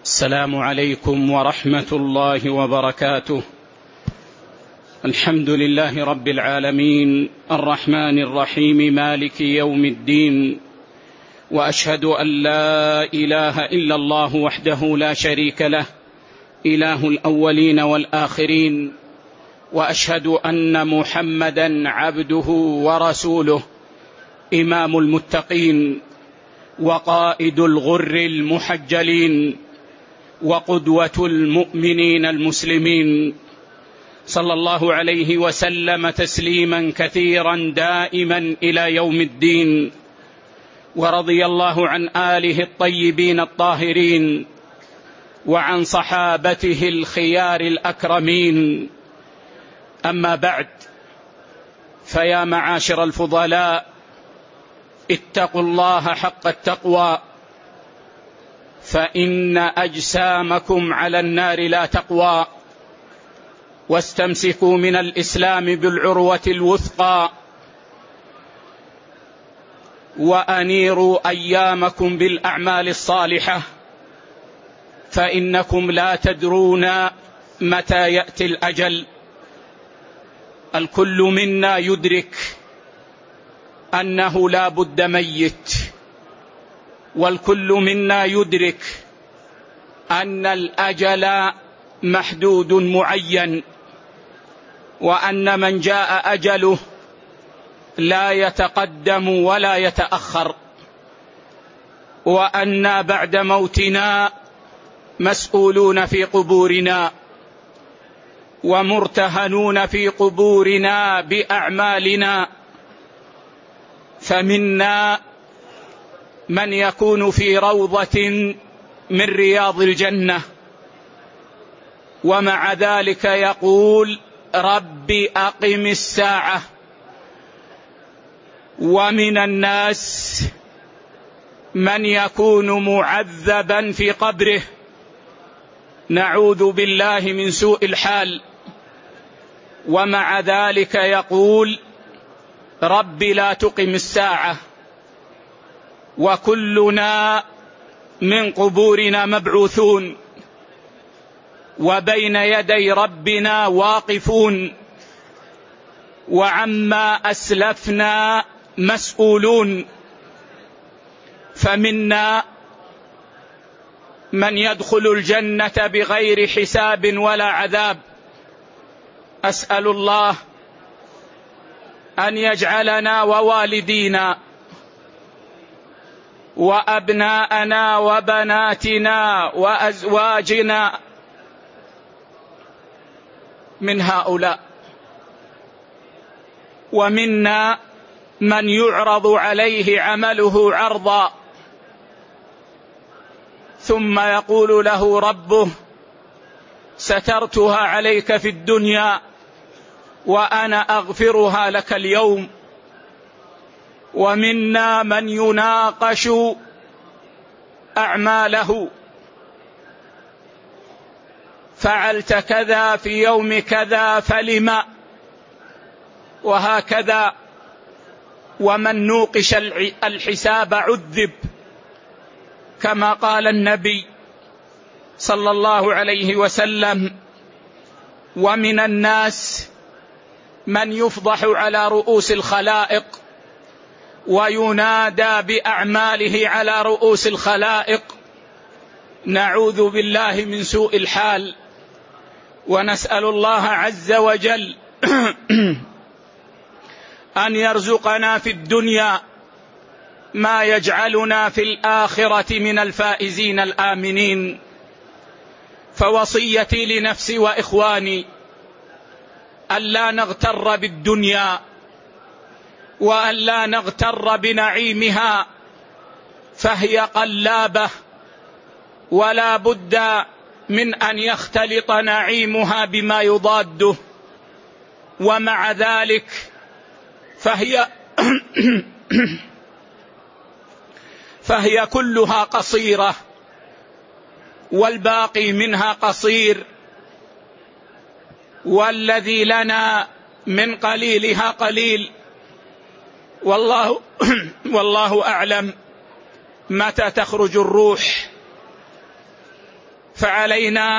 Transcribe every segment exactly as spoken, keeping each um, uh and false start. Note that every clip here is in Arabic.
السلام عليكم ورحمة الله وبركاته. الحمد لله رب العالمين الرحمن الرحيم مالك يوم الدين، وأشهد أن لا إله إلا الله وحده لا شريك له إله الأولين والآخرين، وأشهد أن محمدا عبده ورسوله إمام المتقين وقائد الغر المحجلين وقدوة المؤمنين المسلمين، صلى الله عليه وسلم تسليما كثيرا دائما إلى يوم الدين. ورضي الله عن آله الطيبين الطاهرين وعن صحابته الخيار الأكرمين. أما بعد، فيا معاشر الفضلاء، اتقوا الله حق التقوى، فإن أجسامكم على النار لا تقوى، واستمسكوا من الإسلام بالعروة الوثقى، وأنيروا أيامكم بالأعمال الصالحة، فإنكم لا تدرون متى يأتي الأجل. الكل منا يدرك أنه لا بد ميت، والكل منا يدرك أن الأجل محدود معين، وأن من جاء أجله لا يتقدم ولا يتأخر، وأن بعد موتنا مسؤولون في قبورنا ومرتهنون في قبورنا بأعمالنا. فمنا من يكون في روضة من رياض الجنة، ومع ذلك يقول رب أقم الساعة. ومن الناس من يكون معذبا في قبره، نعوذ بالله من سوء الحال، ومع ذلك يقول رب لا تقم الساعة. وكلنا من قبورنا مبعوثون، وبين يدي ربنا واقفون، وعما أسلفنا مسؤولون. فمنا من يدخل الجنة بغير حساب ولا عذاب. أسأل الله أن يجعلنا ووالدينا وأبناءنا وبناتنا وأزواجنا من هؤلاء. ومنا من يعرض عليه عمله عرضا، ثم يقول له ربه سترتها عليك في الدنيا وأنا أغفرها لك اليوم. ومنا من يناقش أعماله، فعلت كذا في يوم كذا فلم، وهكذا. ومن نوقش الحساب عذب، كما قال النبي صلى الله عليه وسلم. ومن الناس من يفضح على رؤوس الخلائق وينادى بأعماله على رؤوس الخلائق، نعوذ بالله من سوء الحال. ونسأل الله عز وجل أن يرزقنا في الدنيا ما يجعلنا في الآخرة من الفائزين الآمنين. فوصيتي لنفسي وإخواني ألا نغتر بالدنيا، وألا نغتر بنعيمها، فهي قلابة، ولا بد من أن يختلط نعيمها بما يضاده. ومع ذلك فهي فهي كلها قصيرة، والباقي منها قصير، والذي لنا من قليلها قليل. والله والله أعلم متى تخرج الروح. فعلينا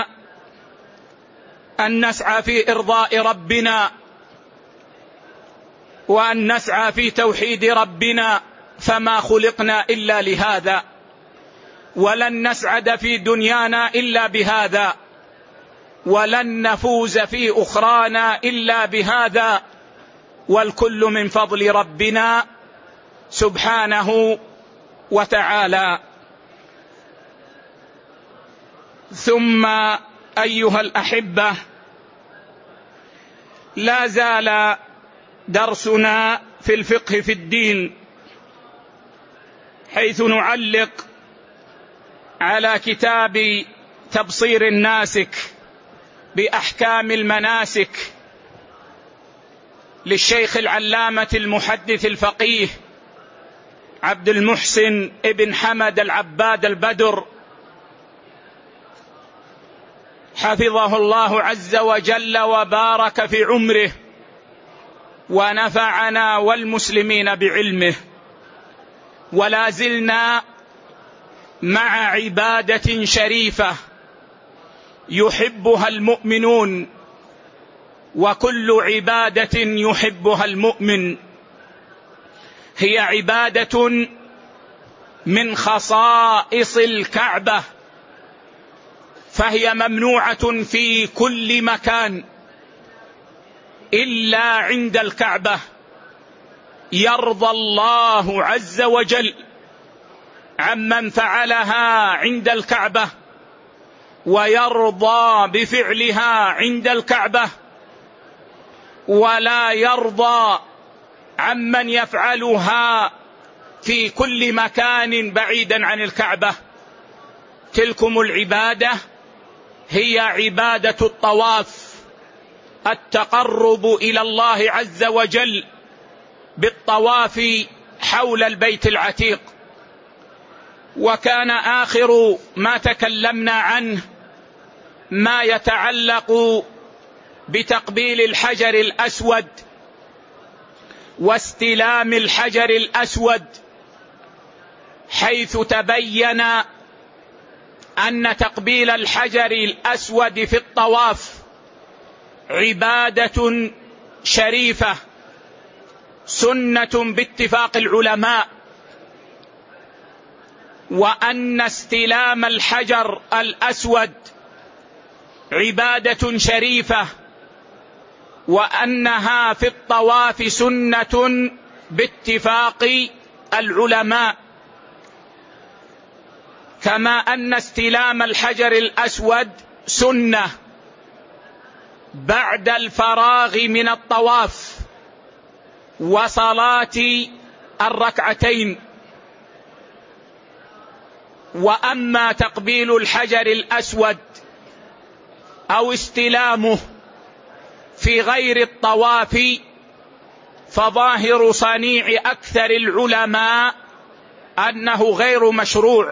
أن نسعى في إرضاء ربنا، وأن نسعى في توحيد ربنا، فما خلقنا إلا لهذا، ولن نسعد في دنيانا إلا بهذا، ولن نفوز في أخرانا إلا بهذا، والكل من فضل ربنا سبحانه وتعالى. ثم أيها الأحبة، لا زال درسنا في الفقه في الدين، حيث نعلق على كتاب تبصير الناسك بأحكام المناسك للشيخ العلامة المحدث الفقيه عبد المحسن ابن حمد العباد البدر حفظه الله عز وجل وبارك في عمره، ونفعنا والمسلمين بعلمه. ولا زلنا مع عبادة شريفة يحبها المؤمنون، وكل عبادة يحبها المؤمن، هي عبادة من خصائص الكعبة، فهي ممنوعة في كل مكان إلا عند الكعبة. يرضى الله عز وجل عمن فعلها عند الكعبة، ويرضى بفعلها عند الكعبة، ولا يرضى عمن يفعلها في كل مكان بعيدا عن الكعبة. تلكم العبادة هي عبادة الطواف، التقرب إلى الله عز وجل بالطواف حول البيت العتيق. وكان آخر ما تكلمنا عنه ما يتعلق بتقبيل الحجر الأسود واستلام الحجر الأسود، حيث تبين أن تقبيل الحجر الأسود في الطواف عبادة شريفة سنة باتفاق العلماء، وأن استلام الحجر الأسود عبادة شريفة، وأنها في الطواف سنة باتفاق العلماء، كما أن استلام الحجر الأسود سنة بعد الفراغ من الطواف وصلاة الركعتين. وأما تقبيل الحجر الأسود أو استلامه في غير الطواف فظاهر صنيع أكثر العلماء أنه غير مشروع.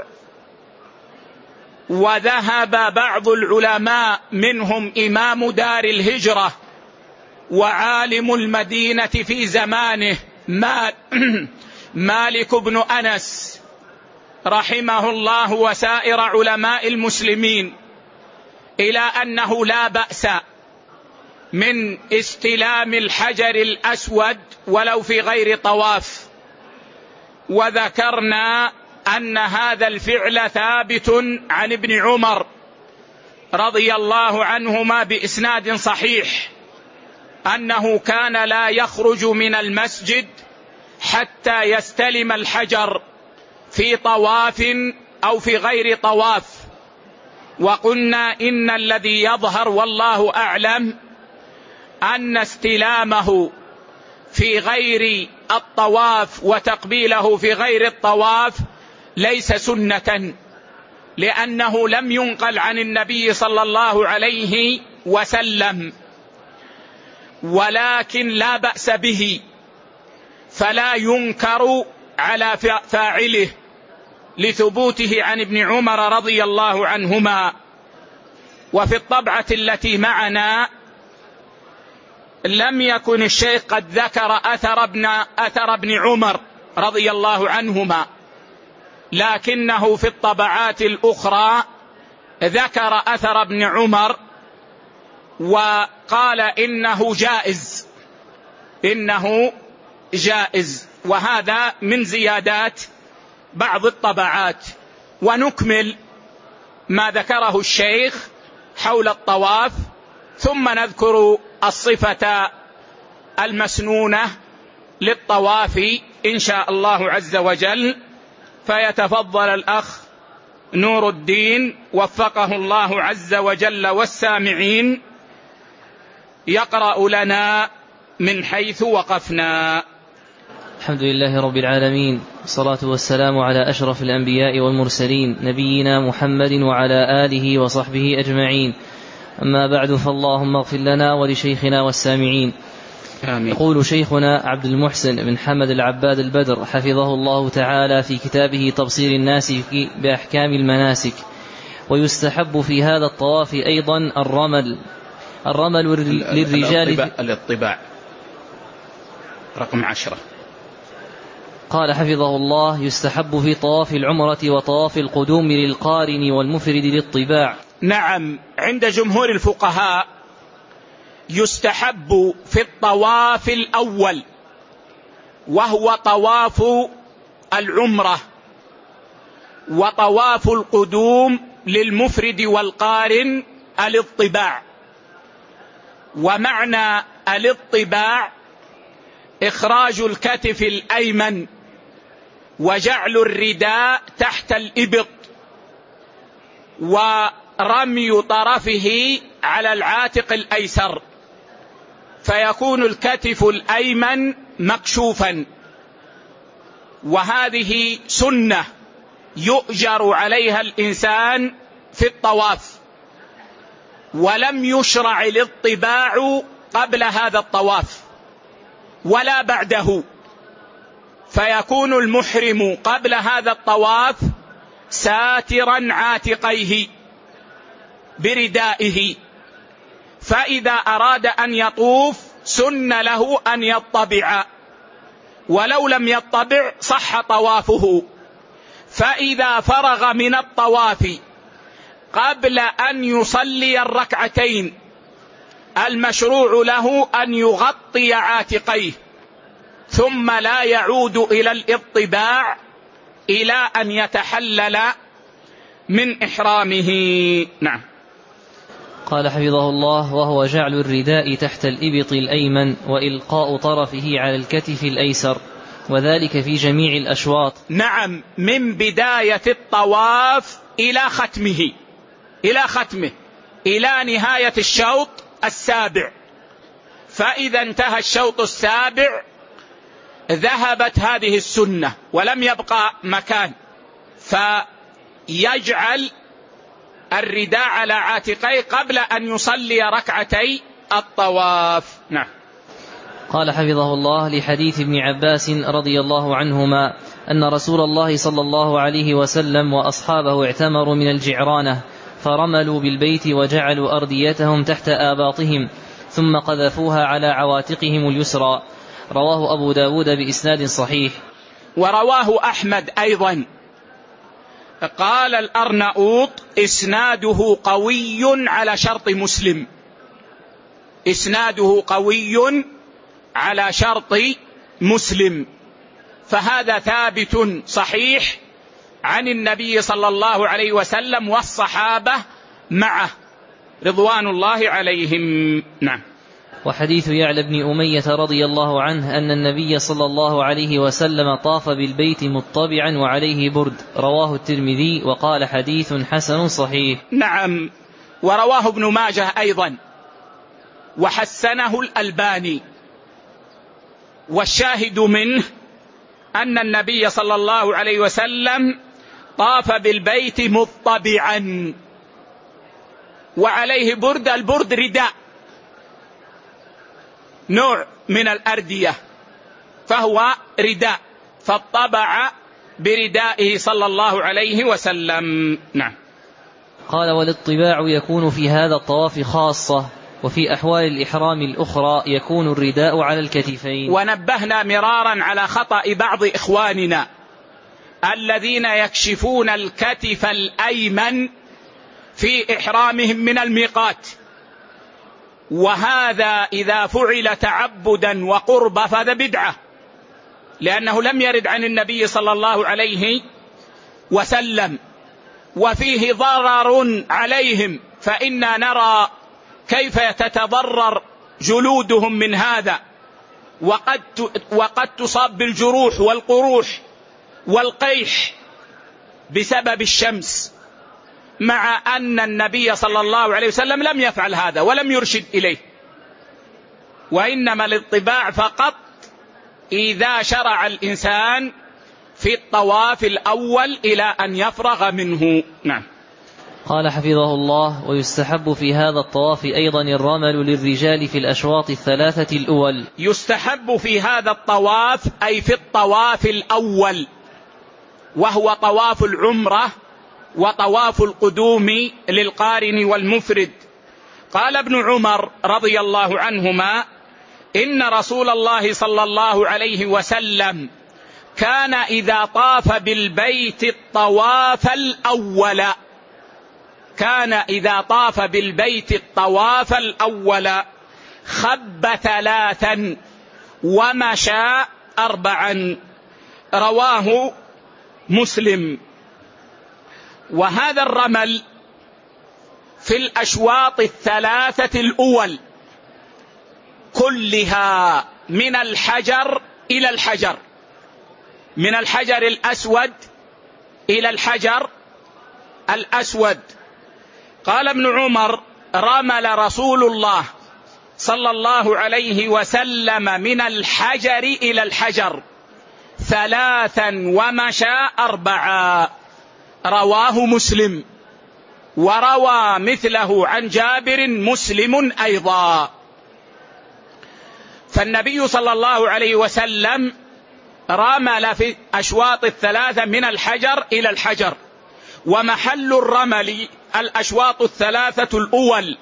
وذهب بعض العلماء منهم إمام دار الهجرة وعالم المدينة في زمانه مالك بن أنس رحمه الله وسائر علماء المسلمين إلى أنه لا بأس من استلام الحجر الأسود ولو في غير طواف. وذكرنا أن هذا الفعل ثابت عن ابن عمر رضي الله عنهما بإسناد صحيح أنه كان لا يخرج من المسجد حتى يستلم الحجر في طواف أو في غير طواف. وقلنا إن الذي يظهر والله أعلم أن استلامه في غير الطواف وتقبيله في غير الطواف ليس سنة، لأنه لم ينقل عن النبي صلى الله عليه وسلم، ولكن لا بأس به، فلا ينكر على فاعله لثبوته عن ابن عمر رضي الله عنهما. وفي الطبعة التي معنا لم يكن الشيخ قد ذكر أثر ابن, أثر ابن عمر رضي الله عنهما، لكنه في الطبعات الأخرى ذكر أثر ابن عمر وقال إنه جائز إنه جائز وهذا من زيادات بعض الطبعات. ونكمل ما ذكره الشيخ حول الطواف ثم نذكر الصفة المسنونة للطواف إن شاء الله عز وجل. فيتفضل الأخ نور الدين وفقه الله عز وجل والسامعين يقرأ لنا من حيث وقفنا. الحمد لله رب العالمين، والصلاة والسلام على أشرف الأنبياء والمرسلين نبينا محمد وعلى آله وصحبه أجمعين. أما بعد، فاللهم اغفر لنا ولشيخنا والسامعين. آمين. يقول شيخنا عبد المحسن بن حمد العباد البدر حفظه الله تعالى في كتابه تبصير الناس بأحكام المناسك: ويستحب في هذا الطواف أيضا الرمل الرمل للرجال الاطباع. رقم عشرة. قال حفظه الله: يستحب في طواف العمرة وطواف القدوم للقارن والمفرد للطباع. نعم، عند جمهور الفقهاء يستحب في الطواف الأول وهو طواف العمرة وطواف القدوم للمفرد والقارن الاطباع. ومعنى الاطباع إخراج الكتف الأيمن وجعل الرداء تحت الإبط ورمي طرفه على العاتق الأيسر، فيكون الكتف الأيمن مكشوفا. وهذه سنة يؤجر عليها الإنسان في الطواف، ولم يشرع الاطباع قبل هذا الطواف ولا بعده، فيكون المحرم قبل هذا الطواف ساترا عاتقيه بردائه، فإذا أراد أن يطوف سن له أن يطبع، ولو لم يطبع صح طوافه. فإذا فرغ من الطواف قبل أن يصلي الركعتين المشروع له أن يغطي عاتقيه ثم لا يعود إلى الاطباع إلى أن يتحلل من إحرامه. نعم. قال حفظه الله: وهو جعل الرداء تحت الإبط الأيمن وإلقاء طرفه على الكتف الأيسر، وذلك في جميع الأشواط. نعم، من بداية الطواف إلى ختمه إلى ختمه إلى نهاية الشوط السابع. فإذا انتهى الشوط السابع ذهبت هذه السنة ولم يبقى مكان، فيجعل الرداء على عاتقيه قبل أن يصلي ركعتي الطواف. نعم. قال حفظه الله: لحديث ابن عباس رضي الله عنهما أن رسول الله صلى الله عليه وسلم وأصحابه اعتمروا من الجعرانة فرملوا بالبيت وجعلوا أرديتهم تحت آباطهم ثم قذفوها على عواتقهم اليسرى. رواه أبو داود بإسناد صحيح. ورواه أحمد أيضا. قال الأرناؤوط: إسناده قوي على شرط مسلم إسناده قوي على شرط مسلم فهذا ثابت صحيح عن النبي صلى الله عليه وسلم والصحابة معه رضوان الله عليهم. نعم. وحديث يعلى بن أمية رضي الله عنه أن النبي صلى الله عليه وسلم طاف بالبيت مطبعا وعليه برد. رواه الترمذي وقال حديث حسن صحيح. نعم. ورواه ابن ماجه أيضا وحسنه الألباني. والشاهد منه أن النبي صلى الله عليه وسلم طاف بالبيت مطبعا وعليه برد. البرد رداء نوع من الأردية فهو رداء، فاطبع بردائه صلى الله عليه وسلم. نعم. قال: والاطباع يكون في هذا الطواف خاصة، وفي أحوال الإحرام الأخرى يكون الرداء على الكتفين. ونبهنا مرارا على خطأ بعض إخواننا الذين يكشفون الكتف الأيمن في إحرامهم من الميقات. وهذا إذا فعل تعبدا وقربا فهذا بدعة، لأنه لم يرد عن النبي صلى الله عليه وسلم، وفيه ضرر عليهم، فإنا نرى كيف تتضرر جلودهم من هذا، وقد وقد تصاب بالجروح والقروح والقيح بسبب الشمس، مع أن النبي صلى الله عليه وسلم لم يفعل هذا ولم يرشد إليه، وإنما الاطباع فقط إذا شرع الإنسان في الطواف الأول إلى أن يفرغ منه. نعم. قال حفظه الله: ويستحب في هذا الطواف أيضا الرمل للرجال في الأشواط الثلاثة الأول. يستحب في هذا الطواف أي في الطواف الأول، وهو طواف العمرة وطواف القدوم للقارن والمفرد. قال ابن عمر رضي الله عنهما: إن رسول الله صلى الله عليه وسلم كان إذا طاف بالبيت الطواف الأول كان إذا طاف بالبيت الطواف الأول خب ثلاثا ومشى أربعا. رواه مسلم. وهذا الرمل في الأشواط الثلاثة الأول كلها من الحجر إلى الحجر، من الحجر الأسود إلى الحجر الأسود. قال ابن عمر: رمل رسول الله صلى الله عليه وسلم من الحجر إلى الحجر ثلاثا ومشى أربعا. رواه مسلم. وروى مثله عن جابر مسلم أيضا. فالنبي صلى الله عليه وسلم رمل في أشواط الثلاثة من الحجر إلى الحجر، ومحل الرمل الأشواط الثلاثة الأول،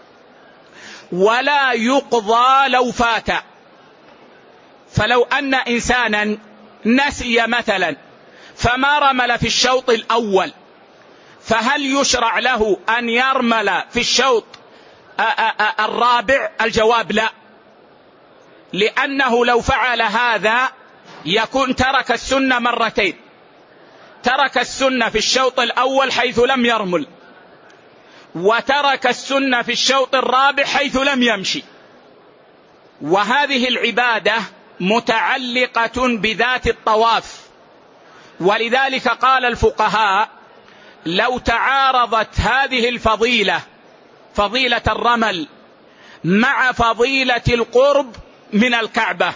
ولا يقضى لو فات. فلو أن إنسانا نسي مثلا فما رمل في الشوط الأول، فهل يشرع له أن يرمل في الشوط الرابع؟ الجواب لا، لأنه لو فعل هذا يكون ترك السنة مرتين، ترك السنة في الشوط الأول حيث لم يرمل، وترك السنة في الشوط الرابع حيث لم يمشي. وهذه العبادة متعلقة بذات الطواف، ولذلك قال الفقهاء: لو تعارضت هذه الفضيلة، فضيلة الرمل، مع فضيلة القرب من الكعبة،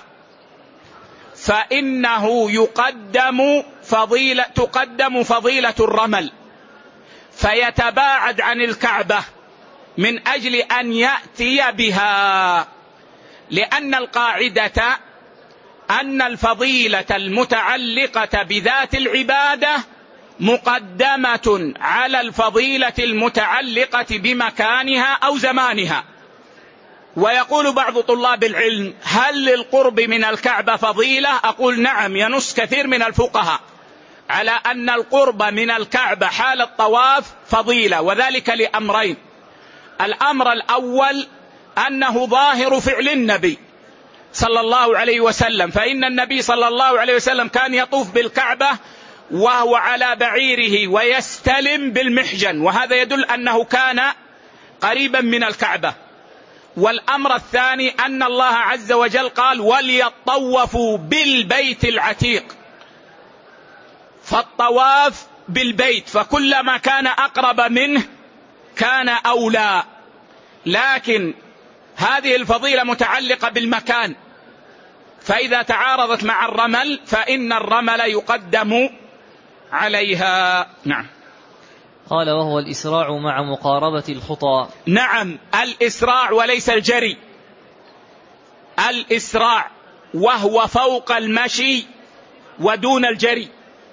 فإنه يقدم فضيلة تقدم فضيلة الرمل، فيتباعد عن الكعبة من أجل أن يأتي بها، لأن القاعدة أن الفضيلة المتعلقة بذات العبادة مقدمة على الفضيلة المتعلقة بمكانها أو زمانها. ويقول بعض طلاب العلم: هل للقرب من الكعبة فضيلة؟ أقول نعم، ينص كثير من الفقهاء على أن القرب من الكعبة حال الطواف فضيلة، وذلك لأمرين: الأمر الأول أنه ظاهر فعل النبي صلى الله عليه وسلم، فإن النبي صلى الله عليه وسلم كان يطوف بالكعبة وهو على بعيره ويستلم بالمحجن، وهذا يدل أنه كان قريبا من الكعبة. والأمر الثاني أن الله عز وجل قال: وليطوفوا بالبيت العتيق، فالطواف بالبيت، فكلما كان أقرب منه كان أولى. لكن هذه الفضيلة متعلقة بالمكان، فإذا تعارضت مع الرمل فإن الرمل يقدم عليها. نعم. قال: وهو الإسراع مع مقاربة الخطى. نعم، الإسراع وليس الجري، الإسراع وهو فوق المشي ودون الجري،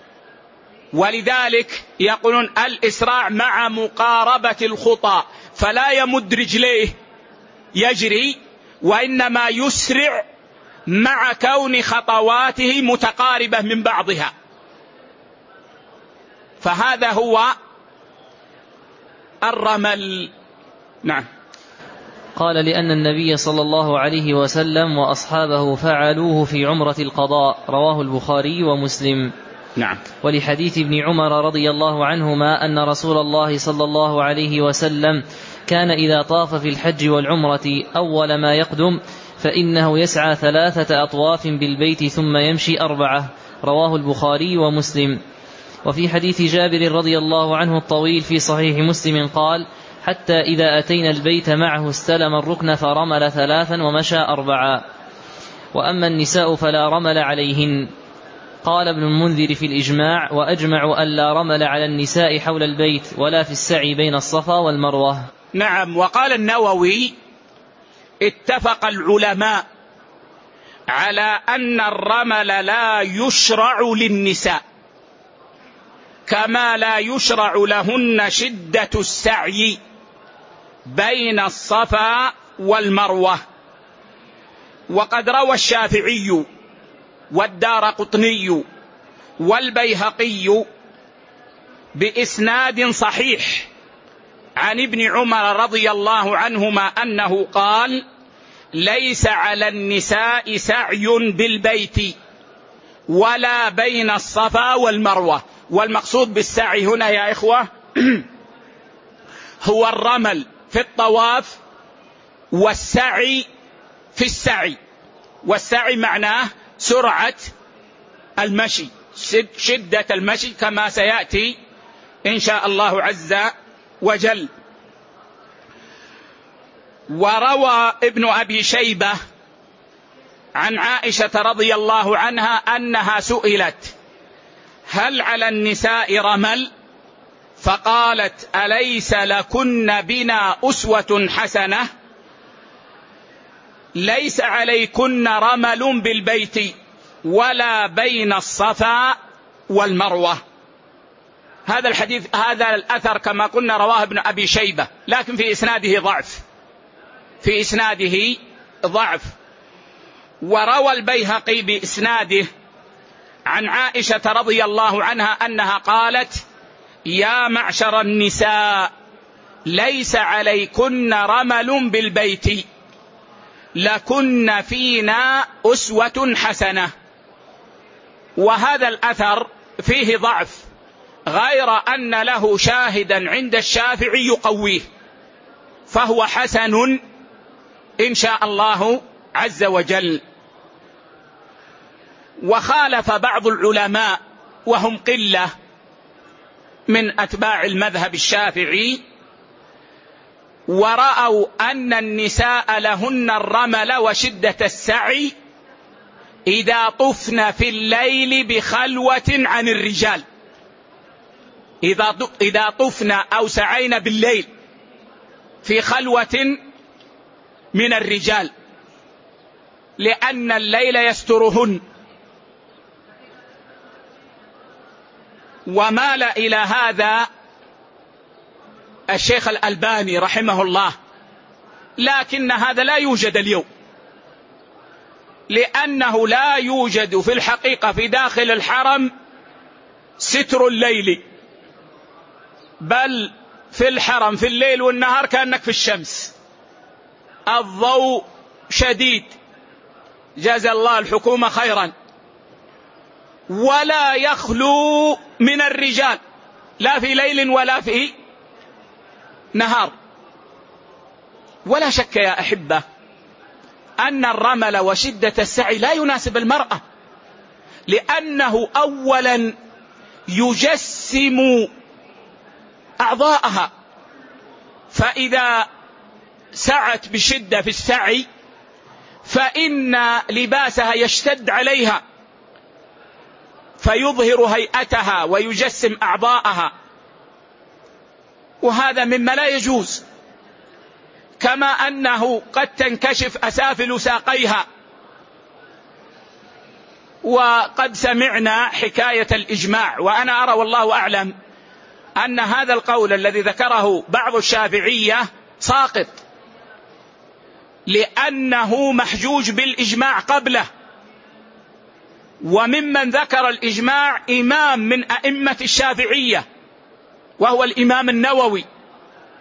ولذلك يقولون الإسراع مع مقاربة الخطى، فلا يمد رجليه يجري، وإنما يسرع مع كون خطواته متقاربة من بعضها. فهذا هو الرمل. نعم. قال لأن النبي صلى الله عليه وسلم وأصحابه فعلوه في عمرة القضاء، رواه البخاري ومسلم. نعم. ولحديث ابن عمر رضي الله عنهما أن رسول الله صلى الله عليه وسلم كان إذا طاف في الحج والعمرة أول ما يقدم فإنه يسعى ثلاثة أطواف بالبيت ثم يمشي أربعة، رواه البخاري ومسلم. وفي حديث جابر رضي الله عنه الطويل في صحيح مسلم قال: حتى إذا أتينا البيت معه استلم الركن فرمل ثلاثا ومشى أربعا. وأما النساء فلا رمل عليهن. قال ابن المنذر في الإجماع: وأجمع أن لا رمل على النساء حول البيت ولا في السعي بين الصفا والمروة. نعم. وقال النووي: اتفق العلماء على أن الرمل لا يشرع للنساء، كما لا يشرع لهن شدة السعي بين الصفا والمروة. وقد روى الشافعي والدارقطني والبيهقي بإسناد صحيح عن ابن عمر رضي الله عنهما أنه قال: ليس على النساء سعي بالبيت ولا بين الصفا والمروة. والمقصود بالسعي هنا يا إخوة هو الرمل في الطواف والسعي في السعي. والسعي معناه سرعة المشي، شدة المشي، كما سيأتي إن شاء الله عز وجل. وروى ابن أبي شيبة عن عائشة رضي الله عنها أنها سئلت: هل على النساء رمل؟ فقالت: أليس لكن بنا أسوة حسنة؟ ليس عليكن رمل بالبيت ولا بين الصفا والمروة. هذا الحديث هذا الأثر كما قلنا رواه ابن أبي شيبة، لكن في إسناده ضعف في إسناده ضعف. وروى البيهقي بإسناده عن عائشة رضي الله عنها أنها قالت: يا معشر النساء ليس عليكن رمل بالبيت لكن فينا أسوة حسنة. وهذا الأثر فيه ضعف، غير أن له شاهدا عند الشافعي يقويه، فهو حسن إن شاء الله عز وجل. وخالف بعض العلماء وهم قلة من أتباع المذهب الشافعي، ورأوا أن النساء لهن الرمل وشدة السعي إذا طفن في الليل بخلوة عن الرجال، إذا طفن أو سعين بالليل في خلوة من الرجال، لأن الليل يسترهن. ومال إلى هذا الشيخ الألباني رحمه الله، لكن هذا لا يوجد اليوم، لأنه لا يوجد في الحقيقة في داخل الحرم ستر الليل، بل في الحرم في الليل والنهار كأنك في الشمس، الضوء شديد جزا الله الحكومة خيرا، ولا يخلو من الرجال لا في ليل ولا في نهار. ولا شك يا أحبة أن الرمل وشدة السعي لا يناسب المرأة، لأنه أولا يجسم أعضاءها، فإذا سعت بشدة في السعي فإن لباسها يشتد عليها فيظهر هيئتها ويجسم أعضاءها، وهذا مما لا يجوز. كما أنه قد تنكشف أسافل ساقيها. وقد سمعنا حكاية الإجماع، وأنا أرى والله أعلم أن هذا القول الذي ذكره بعض الشافعية ساقط، لأنه محجوج بالإجماع قبله. وممن ذكر الإجماع إمام من أئمة الشافعية وهو الإمام النووي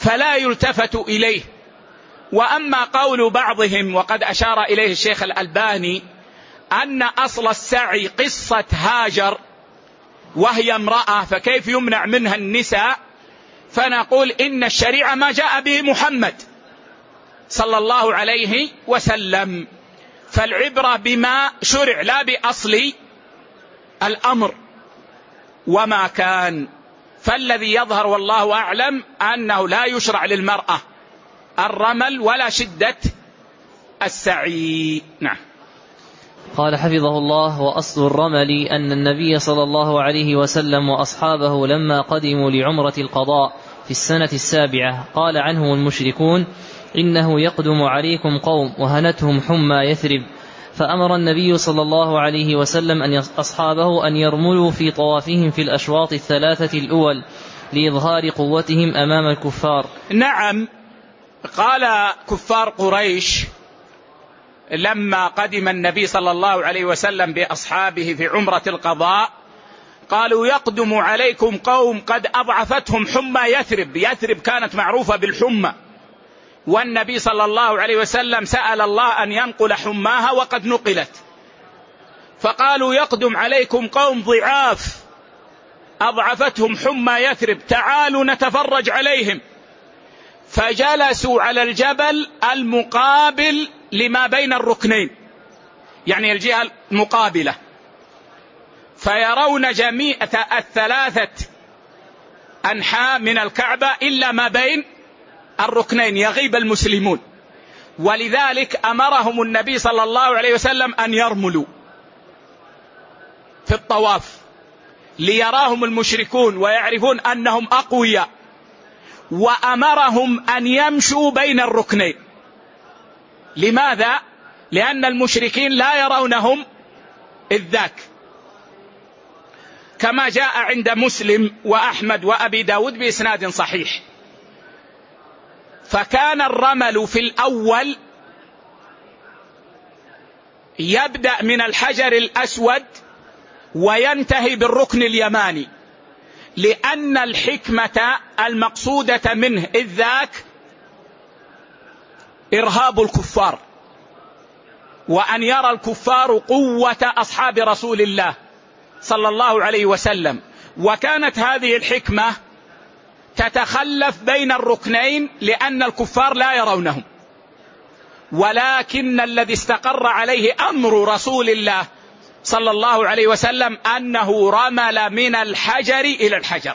فلا يلتفت إليه. وأما قول بعضهم وقد أشار إليه الشيخ الألباني أن أصل السعي قصة هاجر وهي امرأة فكيف يمنع منها النساء، فنقول إن الشريعة ما جاء به محمد صلى الله عليه وسلم، فالعبرة بما شرع لا بأصل الأمر وما كان. فالذي يظهر والله أعلم أنه لا يشرع للمرأة الرمل ولا شدة السعي. نعم. قال حفظه الله: وأصل الرمل أن النبي صلى الله عليه وسلم وأصحابه لما قدموا لعمرة القضاء في السنة السابعة قال عنهم المشركون: إنه يقدم عليكم قوم وهنتهم حمى يثرب، فأمر النبي صلى الله عليه وسلم أن أصحابه أن يرملوا في طوافهم في الأشواط الثلاثة الأول لإظهار قوتهم أمام الكفار. نعم. قال كفار قريش لما قدم النبي صلى الله عليه وسلم بأصحابه في عمرة القضاء قالوا: يقدم عليكم قوم قد أضعفتهم حمى يثرب. يثرب كانت معروفة بالحمى، والنبي صلى الله عليه وسلم سأل الله أن ينقل حماها وقد نقلت، فقالوا: يقدم عليكم قوم ضعاف أضعفتهم حمى يثرب، تعالوا نتفرج عليهم. فجلسوا على الجبل المقابل لما بين الركنين، يعني الجهة المقابلة، فيرون جميع الثلاثة أنحاء من الكعبة إلا ما بين الركنين، يغيب المسلمون. ولذلك أمرهم النبي صلى الله عليه وسلم أن يرملوا في الطواف ليراهم المشركون ويعرفون أنهم أقوياء، وأمرهم أن يمشوا بين الركنين. لماذا؟ لأن المشركين لا يرونهم إذ ذاك، كما جاء عند مسلم وأحمد وأبي داود بإسناد صحيح. فكان الرمل في الأول يبدأ من الحجر الأسود وينتهي بالركن اليماني، لأن الحكمة المقصودة منه إذ ذاك إرهاب الكفار، وأن يرى الكفار قوة أصحاب رسول الله صلى الله عليه وسلم. وكانت هذه الحكمة تتخلف بين الركنين لأن الكفار لا يرونهم، ولكن الذي استقر عليه أمر رسول الله صلى الله عليه وسلم أنه رمل من الحجر إلى الحجر،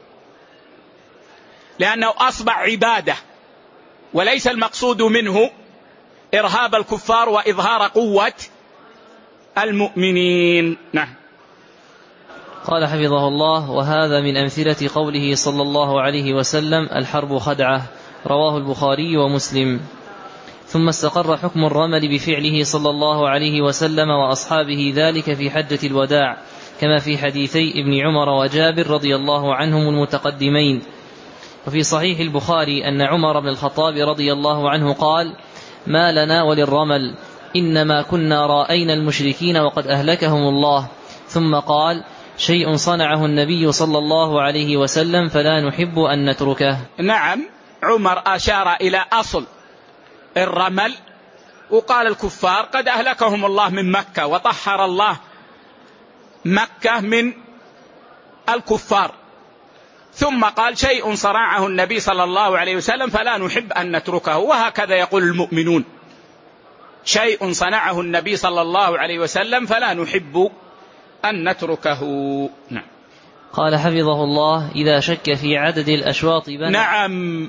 لأنه أصبح عبادة وليس المقصود منه إرهاب الكفار وإظهار قوة المؤمنين. نعم. قال حفظه الله: وهذا من أمثلة قوله صلى الله عليه وسلم: الحرب خدعة، رواه البخاري ومسلم. ثم استقر حكم الرمل بفعله صلى الله عليه وسلم وأصحابه ذلك في حجة الوداع، كما في حديثي ابن عمر وجابر رضي الله عنهم المتقدمين. وفي صحيح البخاري أن عمر بن الخطاب رضي الله عنه قال: ما لنا وللرمل، إنما كنا رأينا المشركين وقد أهلكهم الله. ثم قال: شيء صنعه النبي صلى الله عليه وسلم فلا نحب أن نتركه. نعم. عمر أشار إلى أصل الرمل وقال: الكفار قد أهلكهم الله من مكة وطهر الله مكة من الكفار. ثم قال: شيء صنعه النبي صلى الله عليه وسلم فلا نحب أن نتركه. وهكذا يقول المؤمنون: شيء صنعه النبي صلى الله عليه وسلم فلا نحب أن نتركه. نعم. قال حفظه الله: إذا شك في عدد الأشواط بنى. نعم.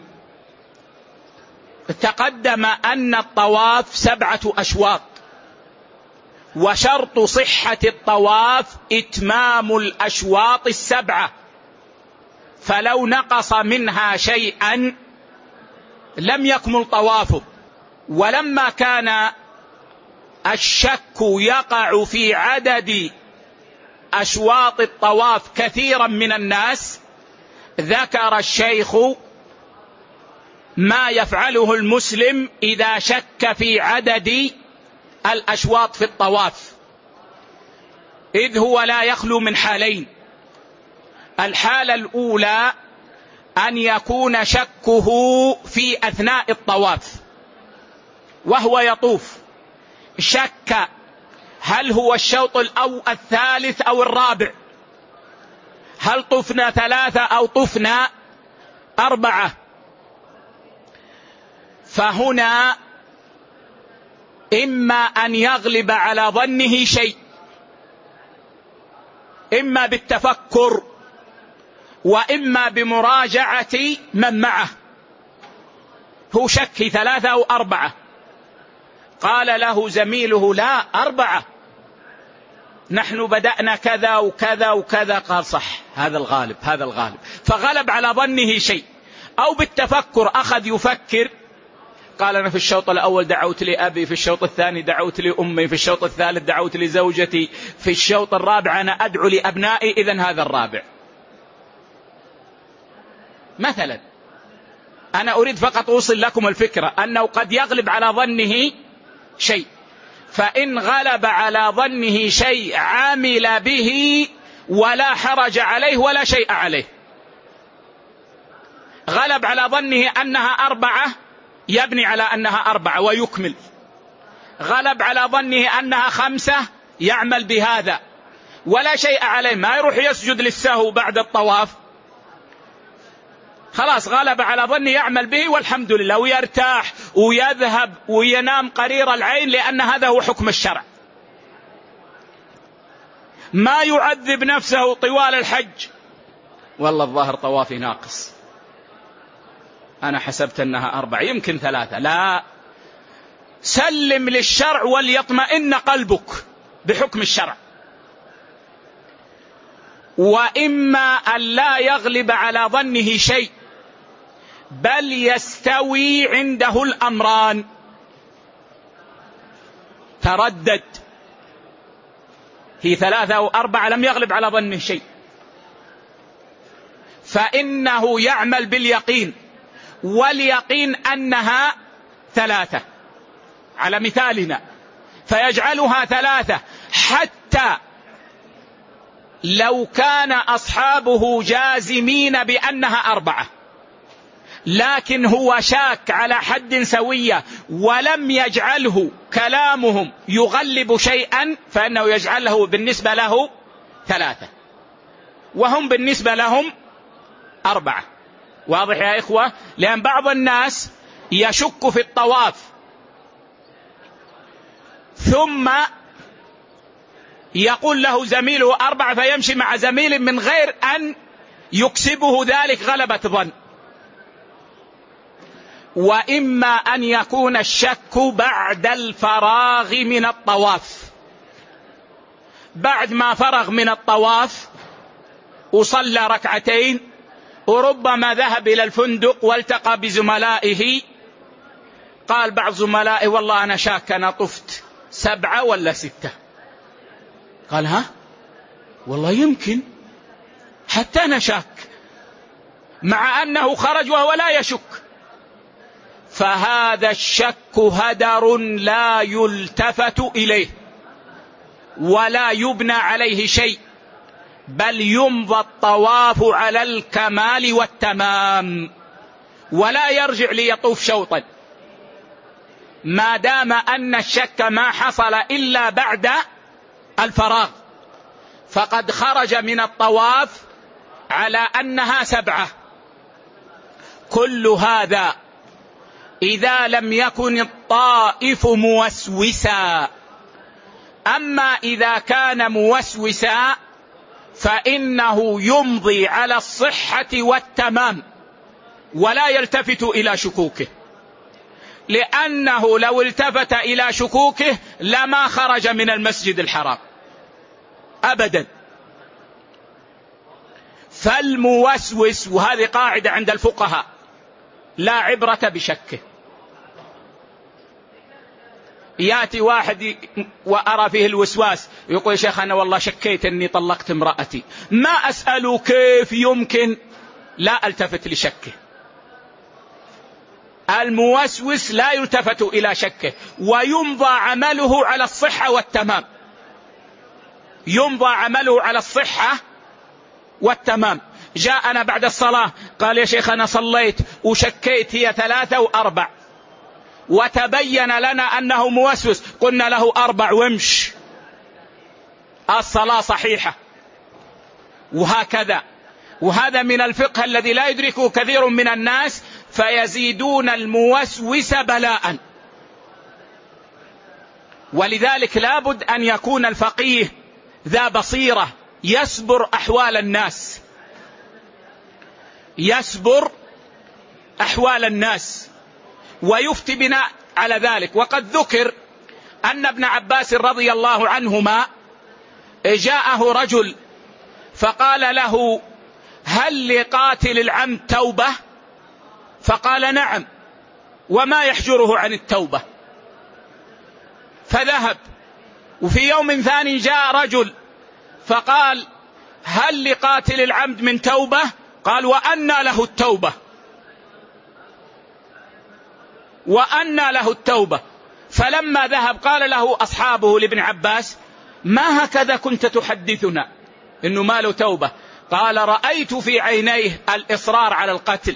تقدم أن الطواف سبعة أشواط، وشرط صحة الطواف إتمام الأشواط السبعة، فلو نقص منها شيئا لم يكمل طوافه. ولما كان الشك يقع في عدد أشواط الطواف كثيرا من الناس، ذكر الشيخ ما يفعله المسلم إذا شك في عدد الأشواط في الطواف، إذ هو لا يخلو من حالين. الحالة الأولى أن يكون شكه في أثناء الطواف وهو يطوف، شك هل هو الشوط الأول الثالث أو الرابع، هل طفنا ثلاثة أو طفنا أربعة. فهنا إما أن يغلب على ظنه شيء، إما بالتفكر وإما بمراجعة من معه، هو شك ثلاثة أو أربعة، قال له زميله لا أربعة، نحن بدأنا كذا وكذا وكذا، قال صح هذا الغالب هذا الغالب، فغلب على ظنه شيء. أو بالتفكر أخذ يفكر، قال أنا في الشوط الأول دعوت لأبي، في الشوط الثاني دعوت لأمي، في الشوط الثالث دعوت لزوجتي، في الشوط الرابع أنا أدعو لأبنائي، إذن هذا الرابع مثلا. أنا أريد فقط أوصل لكم الفكرة أنه قد يغلب على ظنه شيء، فإن غلب على ظنه شيء عمل به ولا حرج عليه ولا شيء عليه. غلب على ظنه أنها أربعة يبني على أنها أربعة ويكمل، غلب على ظنه أنها خمسة يعمل بهذا ولا شيء عليه، ما يروح يسجد للسهو بعد الطواف، خلاص غلب على ظنه يعمل به والحمد لله، ويرتاح ويذهب وينام قرير العين، لأن هذا هو حكم الشرع. ما يعذب نفسه طوال الحج، والله الظاهر طوافي ناقص، أنا حسبت أنها أربعة يمكن ثلاثة، لا، سلم للشرع وليطمئن قلبك بحكم الشرع. وإما أن لا يغلب على ظنه شيء بل يستوي عنده الأمران، تردد، هي ثلاثة أو أربعة لم يغلب على ظنه شيء، فإنه يعمل باليقين، واليقين أنها ثلاثة على مثالنا، فيجعلها ثلاثة حتى لو كان أصحابه جازمين بأنها أربعة، لكن هو شاك على حد سوية ولم يجعله كلامهم يغلب شيئا، فإنه يجعله بالنسبة له ثلاثة وهم بالنسبة لهم أربعة. واضح يا إخوة؟ لأن بعض الناس يشك في الطواف ثم يقول له زميله أربعة فيمشي مع زميل من غير أن يكسبه ذلك غلبة ظن. وإما أن يكون الشك بعد الفراغ من الطواف، بعد ما فرغ من الطواف وصلى ركعتين وربما ذهب إلى الفندق والتقى بزملائه، قال بعض زملائه والله أنا شاك أنا طفت سبعة ولا ستة، قال ها والله يمكن حتى أنا شاك، مع أنه خرج وهو لا يشك. فهذا الشك هدر لا يلتفت إليه ولا يبنى عليه شيء، بل يمضى الطواف على الكمال والتمام ولا يرجع ليطوف شوطا، ما دام أن الشك ما حصل إلا بعد الفراغ، فقد خرج من الطواف على أنها سبعة. كل هذا إذا لم يكن الطائف موسوسا. أما إذا كان موسوسا فإنه يمضي على الصحة والتمام ولا يلتفت إلى شكوكه، لأنه لو التفت إلى شكوكه لما خرج من المسجد الحرام أبدا. فالموسوس، وهذه قاعدة عند الفقهاء، لا عبرة بشكه. يأتي واحد وأرى فيه الوسواس يقول شيخ أنا والله شكيت أني طلقت امرأتي، ما أسأله كيف يمكن، لا التفت لشكه. الموسوس لا يلتفت إلى شكه ويمضى عمله على الصحة والتمام، يمضى عمله على الصحة والتمام. جاءنا بعد الصلاة قال يا شيخ أنا صليت وشكيت هي ثلاثة وأربع وتبين لنا أنه موسوس، قلنا له أربع وامش، الصلاة صحيحة. وهكذا. وهذا من الفقه الذي لا يدركه كثير من الناس، فيزيدون الموسوس بلاء. ولذلك لابد أن يكون الفقيه ذا بصيرة يسبر أحوال الناس، يسبر أحوال الناس ويفتي بناء على ذلك. وقد ذكر أن ابن عباس رضي الله عنهما جاءه رجل فقال له هل لقاتل العمد توبة؟ فقال نعم، وما يحجره عن التوبة؟ فذهب. وفي يوم ثاني جاء رجل فقال هل لقاتل العمد من توبة؟ قال وأنى له التوبة، وأنى له التوبة. فلما ذهب قال له أصحابه لابن عباس ما هكذا كنت تحدثنا إنه ما له توبة؟ قال رأيت في عينيه الإصرار على القتل،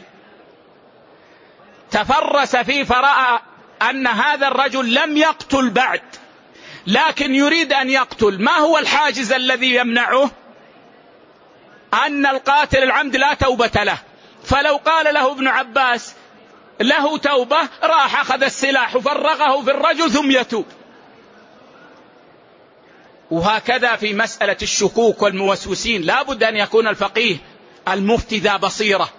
تفرس فيه فرأى أن هذا الرجل لم يقتل بعد لكن يريد أن يقتل. ما هو الحاجز الذي يمنعه؟ أن القاتل العمد لا توبة له. فلو قال له ابن عباس له توبة راح أخذ السلاح وفرغه في الرجل ثم يتوب. وهكذا في مسألة الشكوك والموسوسين لا بد أن يكون الفقيه المفتي ذا بصيرة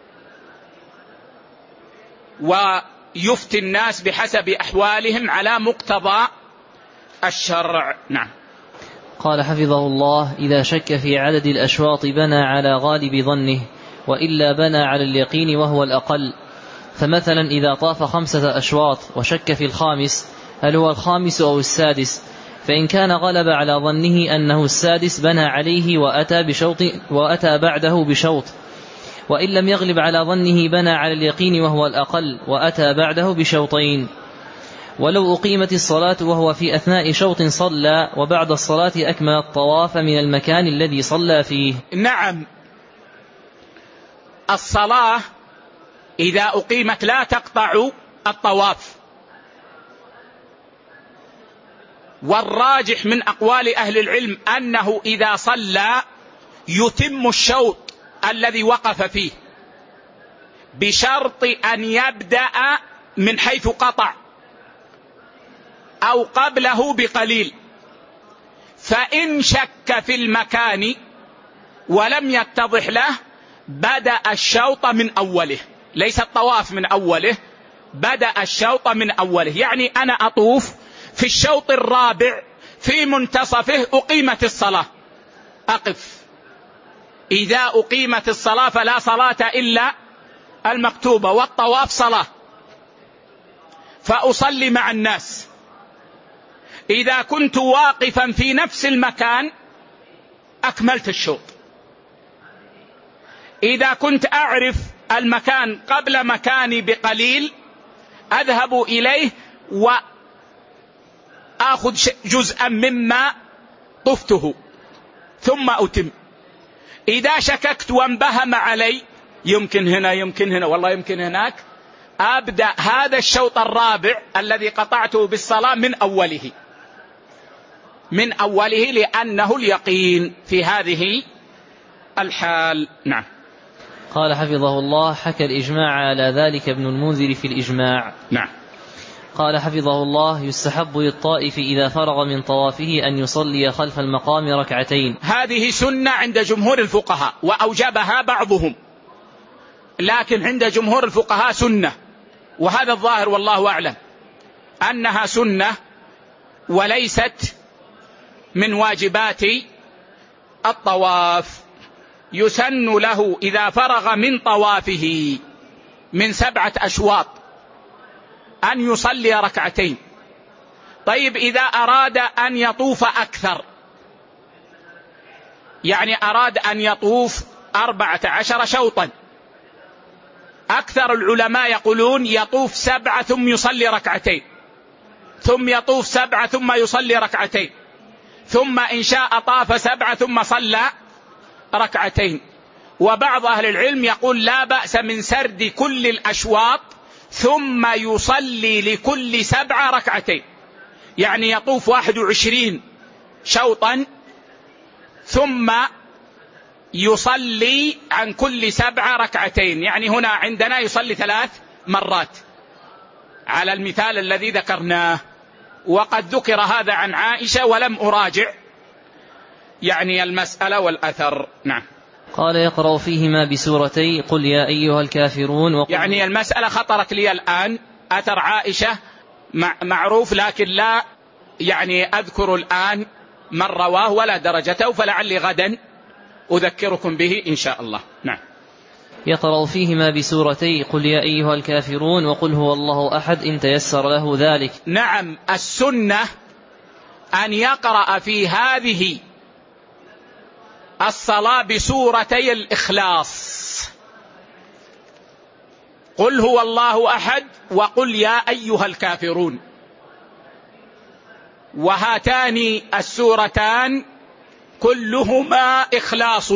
ويفتي الناس بحسب أحوالهم على مقتضى الشرع. نعم. قال حفظه الله إذا شك في عدد الأشواط بنى على غالب ظنه، وإلا بنى على اليقين وهو الأقل. فمثلا إذا طاف خمسة أشواط وشك في الخامس هل هو الخامس أو السادس، فإن كان غلب على ظنه أنه السادس بنى عليه وأتى, بشوط وأتى بعده بشوط، وإن لم يغلب على ظنه بنى على اليقين وهو الأقل وأتى بعده بشوطين. ولو أقيمت الصلاة وهو في أثناء شوط صلى وبعد الصلاة أكمل الطواف من المكان الذي صلى فيه. نعم، الصلاة إذا أقيمت لا تقطع الطواف، والراجح من أقوال أهل العلم أنه إذا صلى يتم الشوط الذي وقف فيه بشرط أن يبدأ من حيث قطع أو قبله بقليل. فإن شك في المكان ولم يتضح له بدأ الشوط من أوله، ليس الطواف من أوله، بدأ الشوط من أوله. يعني أنا أطوف في الشوط الرابع في منتصفه أقيمت الصلاة، أقف. إذا أقيمت الصلاة فلا صلاة إلا المكتوبة والطواف صلاة، فأصلي مع الناس. إذا كنت واقفا في نفس المكان أكملت الشوط. إذا كنت أعرف المكان قبل مكاني بقليل أذهب إليه وآخذ جزءا مما طفته ثم أتم. إذا شككت وانبهم علي يمكن هنا يمكن هنا والله يمكن هناك، أبدأ هذا الشوط الرابع الذي قطعته بالصلاة من أوله من أوله لأنه اليقين في هذه الحال. نعم. قال حفظه الله حكى الإجماع على ذلك ابن المنذر في الإجماع. نعم. قال حفظه الله يستحب للطائف إذا فرغ من طوافه أن يصلي خلف المقام ركعتين. هذه سنة عند جمهور الفقهاء وأوجبها بعضهم، لكن عند جمهور الفقهاء سنة، وهذا الظاهر والله أعلم أنها سنة وليست من واجبات الطواف. يسن له إذا فرغ من طوافه من سبعة أشواط أن يصلي ركعتين. طيب إذا أراد أن يطوف أكثر، يعني أراد أن يطوف أربعة عشر شوطا، أكثر العلماء يقولون يطوف سبعة ثم يصلي ركعتين، ثم يطوف سبعة ثم يصلي ركعتين، ثم إن شاء طاف سبعة ثم صلى ركعتين. وبعض أهل العلم يقول لا بأس من سرد كل الأشواط ثم يصلي لكل سبعة ركعتين، يعني يطوف واحد وعشرين شوطا ثم يصلي عن كل سبعة ركعتين، يعني هنا عندنا يصلي ثلاث مرات على المثال الذي ذكرناه. وقد ذكر هذا عن عائشة ولم أراجع يعني المسألة والأثر. نعم. قال يقرأ فيهما بسورتي قل يا أيها الكافرون وقل يعني المسألة خطرت لي الآن، أثر عائشة معروف لكن لا يعني أذكر الآن من رواه ولا درجته، فلعلي غدا أذكركم به إن شاء الله. نعم. يقرأ فيهما بسورتي قل يا أيها الكافرون وقل هو الله أحد إن تيسر له ذلك. نعم، السنة أن يقرأ في هذه الصلاة بسورتي الإخلاص، قل هو الله أحد وقل يا أيها الكافرون، وهاتان السورتان كلهما إخلاص،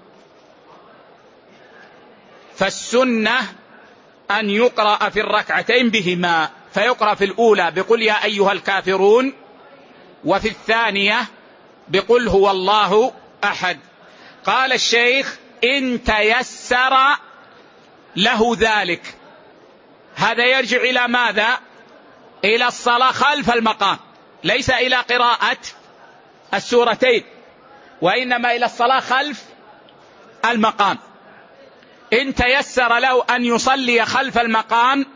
فالسنة أن يقرأ في الركعتين بهما، فيقرأ في الأولى بقل يا أيها الكافرون، وفي الثانية بقل هو الله أحد. قال الشيخ إن تيسر له ذلك، هذا يرجع إلى ماذا؟ إلى الصلاة خلف المقام، ليس إلى قراءة السورتين، وإنما إلى الصلاة خلف المقام. إن تيسر له أن يصلي خلف المقام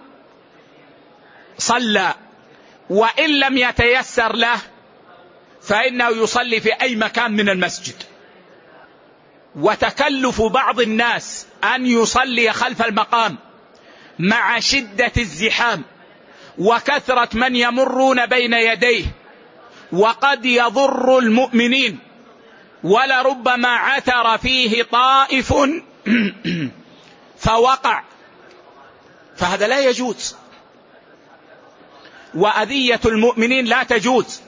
صلى، وإن لم يتيسر له فإنه يصلي في أي مكان من المسجد. وتكلف بعض الناس أن يصلي خلف المقام مع شدة الزحام وكثرة من يمرون بين يديه وقد يضر المؤمنين، ولربما عثر فيه طائف فوقع، فهذا لا يجوز، وأذية المؤمنين لا تجوز.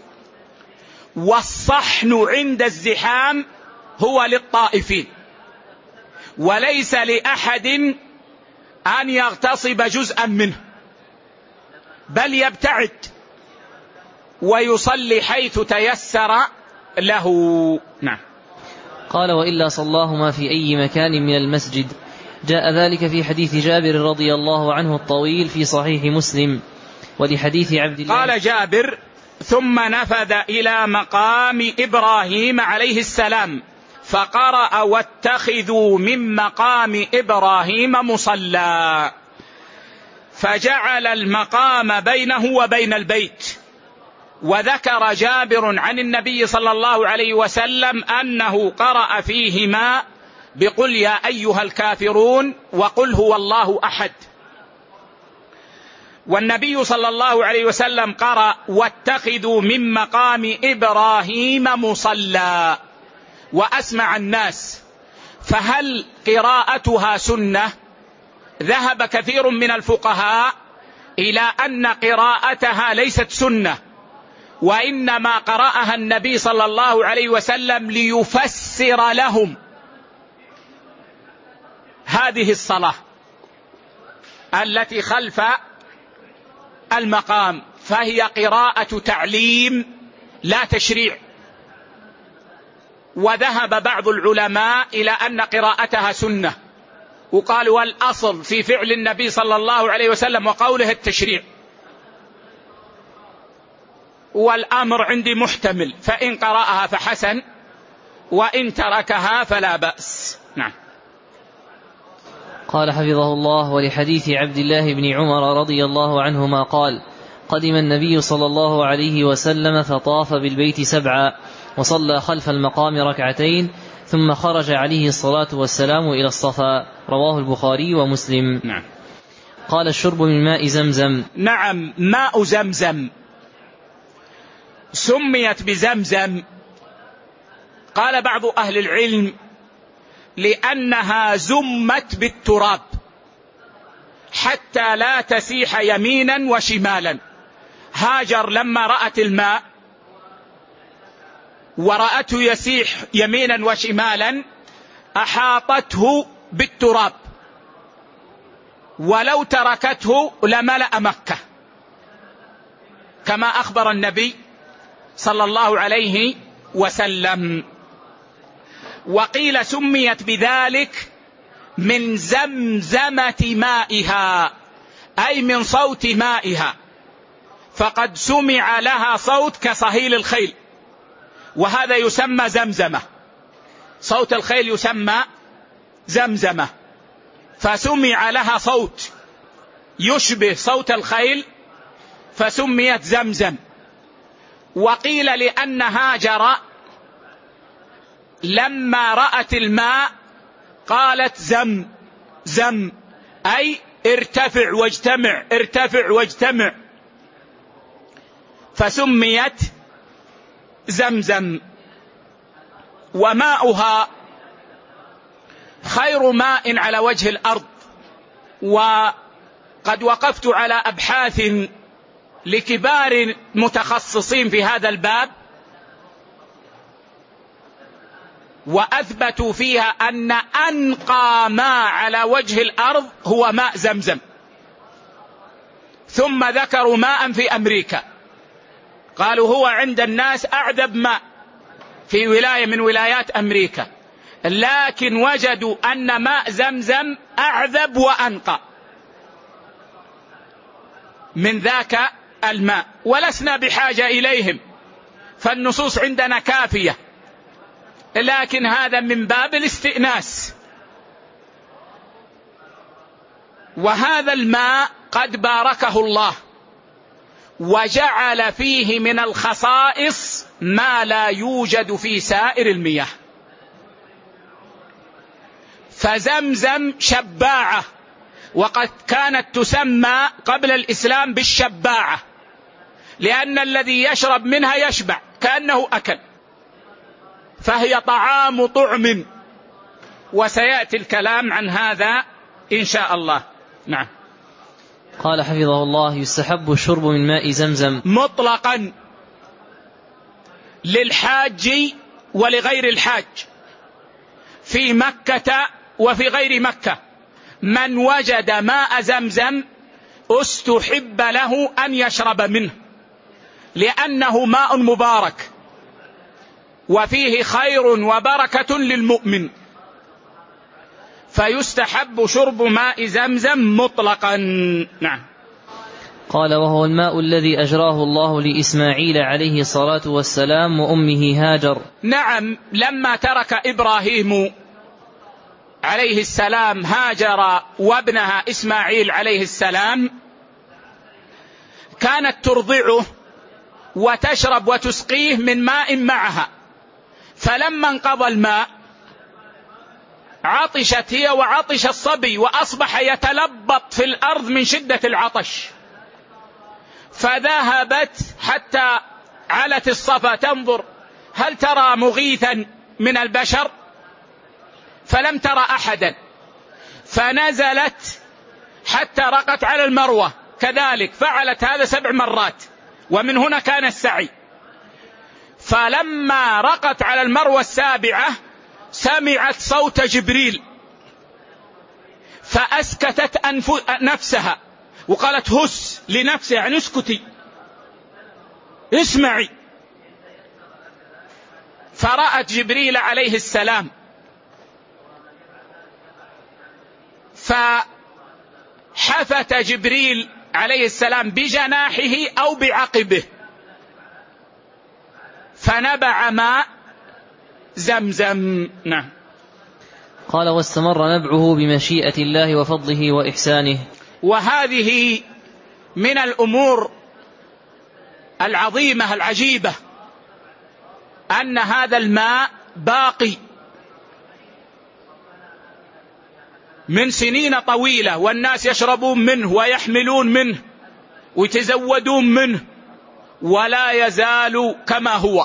والصحن عند الزحام هو للطائفين، وليس لأحد أن يغتصب جزءا منه، بل يبتعد ويصلي حيث تيسر له. نعم. قال وإلا صلاهما في أي مكان من المسجد. جاء ذلك في حديث جابر رضي الله عنه الطويل في صحيح مسلم، ولحديث عبد الله. قال جابر ثم نفذ إلى مقام إبراهيم عليه السلام فقرأ واتخذوا من مقام إبراهيم مصلى، فجعل المقام بينه وبين البيت. وذكر جابر عن النبي صلى الله عليه وسلم أنه قرأ فيهما بقل يا أيها الكافرون وقل هو الله أحد، والنبي صلى الله عليه وسلم قرأ واتخذوا من مقام إبراهيم مصلى. وأسمع الناس، فهل قراءتها سنة؟ ذهب كثير من الفقهاء إلى أن قراءتها ليست سنة، وإنما قرأها النبي صلى الله عليه وسلم ليفسر لهم هذه الصلاة التي خلف المقام، فهي قراءة تعليم لا تشريع. وذهب بعض العلماء إلى أن قراءتها سنة، وقالوا والأصل في فعل النبي صلى الله عليه وسلم وقوله التشريع، والأمر عندي محتمل، فإن قرأها فحسن وإن تركها فلا بأس. نعم. قال حفظه الله ولحديث عبد الله بن عمر رضي الله عنهما قال قدم النبي صلى الله عليه وسلم فطاف بالبيت سبعا وصلى خلف المقام ركعتين ثم خرج عليه الصلاة والسلام إلى الصفا. رواه البخاري ومسلم. نعم. قال الشرب من ماء زمزم. نعم، ماء زمزم سميت بزمزم، قال بعض أهل العلم لأنها زمت بالتراب حتى لا تسيح يمينا وشمالا. هاجر لما رأت الماء ورأته يسيح يمينا وشمالا أحاطته بالتراب، ولو تركته لملأ مكة، كما أخبر النبي صلى الله عليه وسلم. وقيل سميت بذلك من زمزمة مائها، أي من صوت مائها، فقد سمع لها صوت كصهيل الخيل، وهذا يسمى زمزمة. صوت الخيل يسمى زمزمة، فسمع لها صوت يشبه صوت الخيل فسميت زمزم. وقيل لأن هاجر لما رأت الماء قالت زم زم، أي ارتفع واجتمع ارتفع واجتمع، فسميت زمزم. وماؤها خير ماء على وجه الأرض، وقد وقفت على أبحاث لكبار متخصصين في هذا الباب، وأثبتوا فيها أن أنقى ماء على وجه الأرض هو ماء زمزم. ثم ذكروا ماء في أمريكا، قالوا هو عند الناس أعذب ماء في ولاية من ولايات أمريكا، لكن وجدوا أن ماء زمزم أعذب وأنقى من ذاك الماء، ولسنا بحاجة إليهم، فالنصوص عندنا كافية، لكن هذا من باب الاستئناس. وهذا الماء قد باركه الله وجعل فيه من الخصائص ما لا يوجد في سائر المياه، فزمزم شباعة، وقد كانت تسمى قبل الإسلام بالشباعة، لأن الذي يشرب منها يشبع كأنه أكل، فهي طعام طعم، وسيأتي الكلام عن هذا إن شاء الله. نعم. قال حفظه الله: يستحب الشرب من ماء زمزم مطلقا للحاج ولغير الحاج، في مكة وفي غير مكة. من وجد ماء زمزم استحب له أن يشرب منه، لأنه ماء مبارك وفيه خير وبركة للمؤمن، فيستحب شرب ماء زمزم مطلقا. نعم. قال: وهو الماء الذي أجراه الله لإسماعيل عليه الصلاة والسلام وأمه هاجر. نعم، لما ترك إبراهيم عليه السلام هاجر وابنها إسماعيل عليه السلام، كانت ترضعه وتشرب وتسقيه من ماء معها، فلما انقضى الماء عطشت هي وعطش الصبي، وأصبح يتلبط في الأرض من شدة العطش، فذهبت حتى علت الصفا تنظر هل ترى مغيثا من البشر، فلم ترى أحدا، فنزلت حتى رقت على المروة، كذلك فعلت هذا سبع مرات، ومن هنا كان السعي. فلما رقت على المروة السابعة سمعت صوت جبريل، فأسكتت أنف... نفسها وقالت هس لنفسها، يعني اسكتي اسمعي. فرأت جبريل عليه السلام، فحفت جبريل عليه السلام بجناحه أو بعقبه فنبع ماء زمزم. نعم. قال: واستمر نبعه بمشيئة الله وفضله وإحسانه. وهذه من الأمور العظيمة العجيبة أن هذا الماء باقي من سنين طويلة، والناس يشربون منه ويحملون منه ويتزودون منه، ولا يزال كما هو،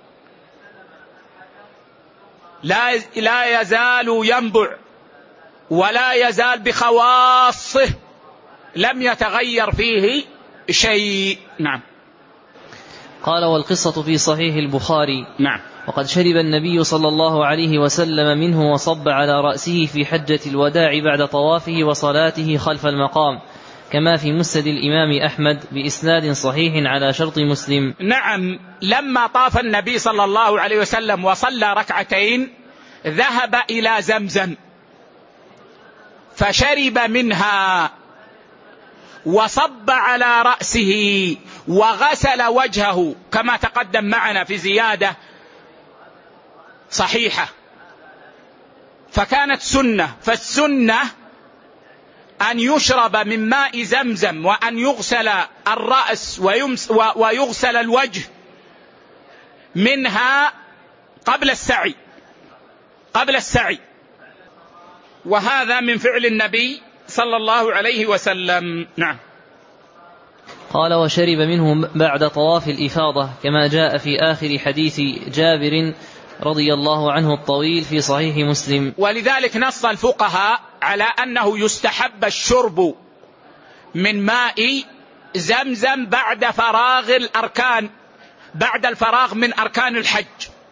لا لا يزال ينبع ولا يزال بخواصه، لم يتغير فيه شيء. نعم. قال: والقصة في صحيح البخاري. نعم. وقد شرب النبي صلى الله عليه وسلم منه وصب على رأسه في حجة الوداع بعد طوافه وصلاته خلف المقام، كما في مسند الإمام أحمد بإسناد صحيح على شرط مسلم. نعم، لما طاف النبي صلى الله عليه وسلم وصلى ركعتين ذهب إلى زمزم فشرب منها وصب على رأسه وغسل وجهه كما تقدم معنا في زيادة صحيحة، فكانت سنة. فالسنة أن يشرب من ماء زمزم وأن يغسل الرأس ويغسل الوجه منها قبل السعي قبل السعي وهذا من فعل النبي صلى الله عليه وسلم. نعم. قال وشرب منه بعد طواف الإفاضة كما جاء في آخر حديث جابر رضي الله عنه الطويل في صحيح مسلم. ولذلك نص الفقهاء على أنه يستحب الشرب من ماء زمزم بعد فراغ الأركان بعد الفراغ من أركان الحج،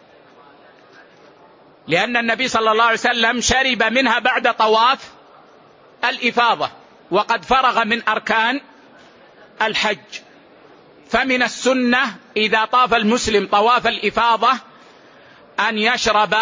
لأن النبي صلى الله عليه وسلم شرب منها بعد طواف الإفاضة وقد فرغ من أركان الحج. فمن السنة إذا طاف المسلم طواف الإفاضة أن يشرب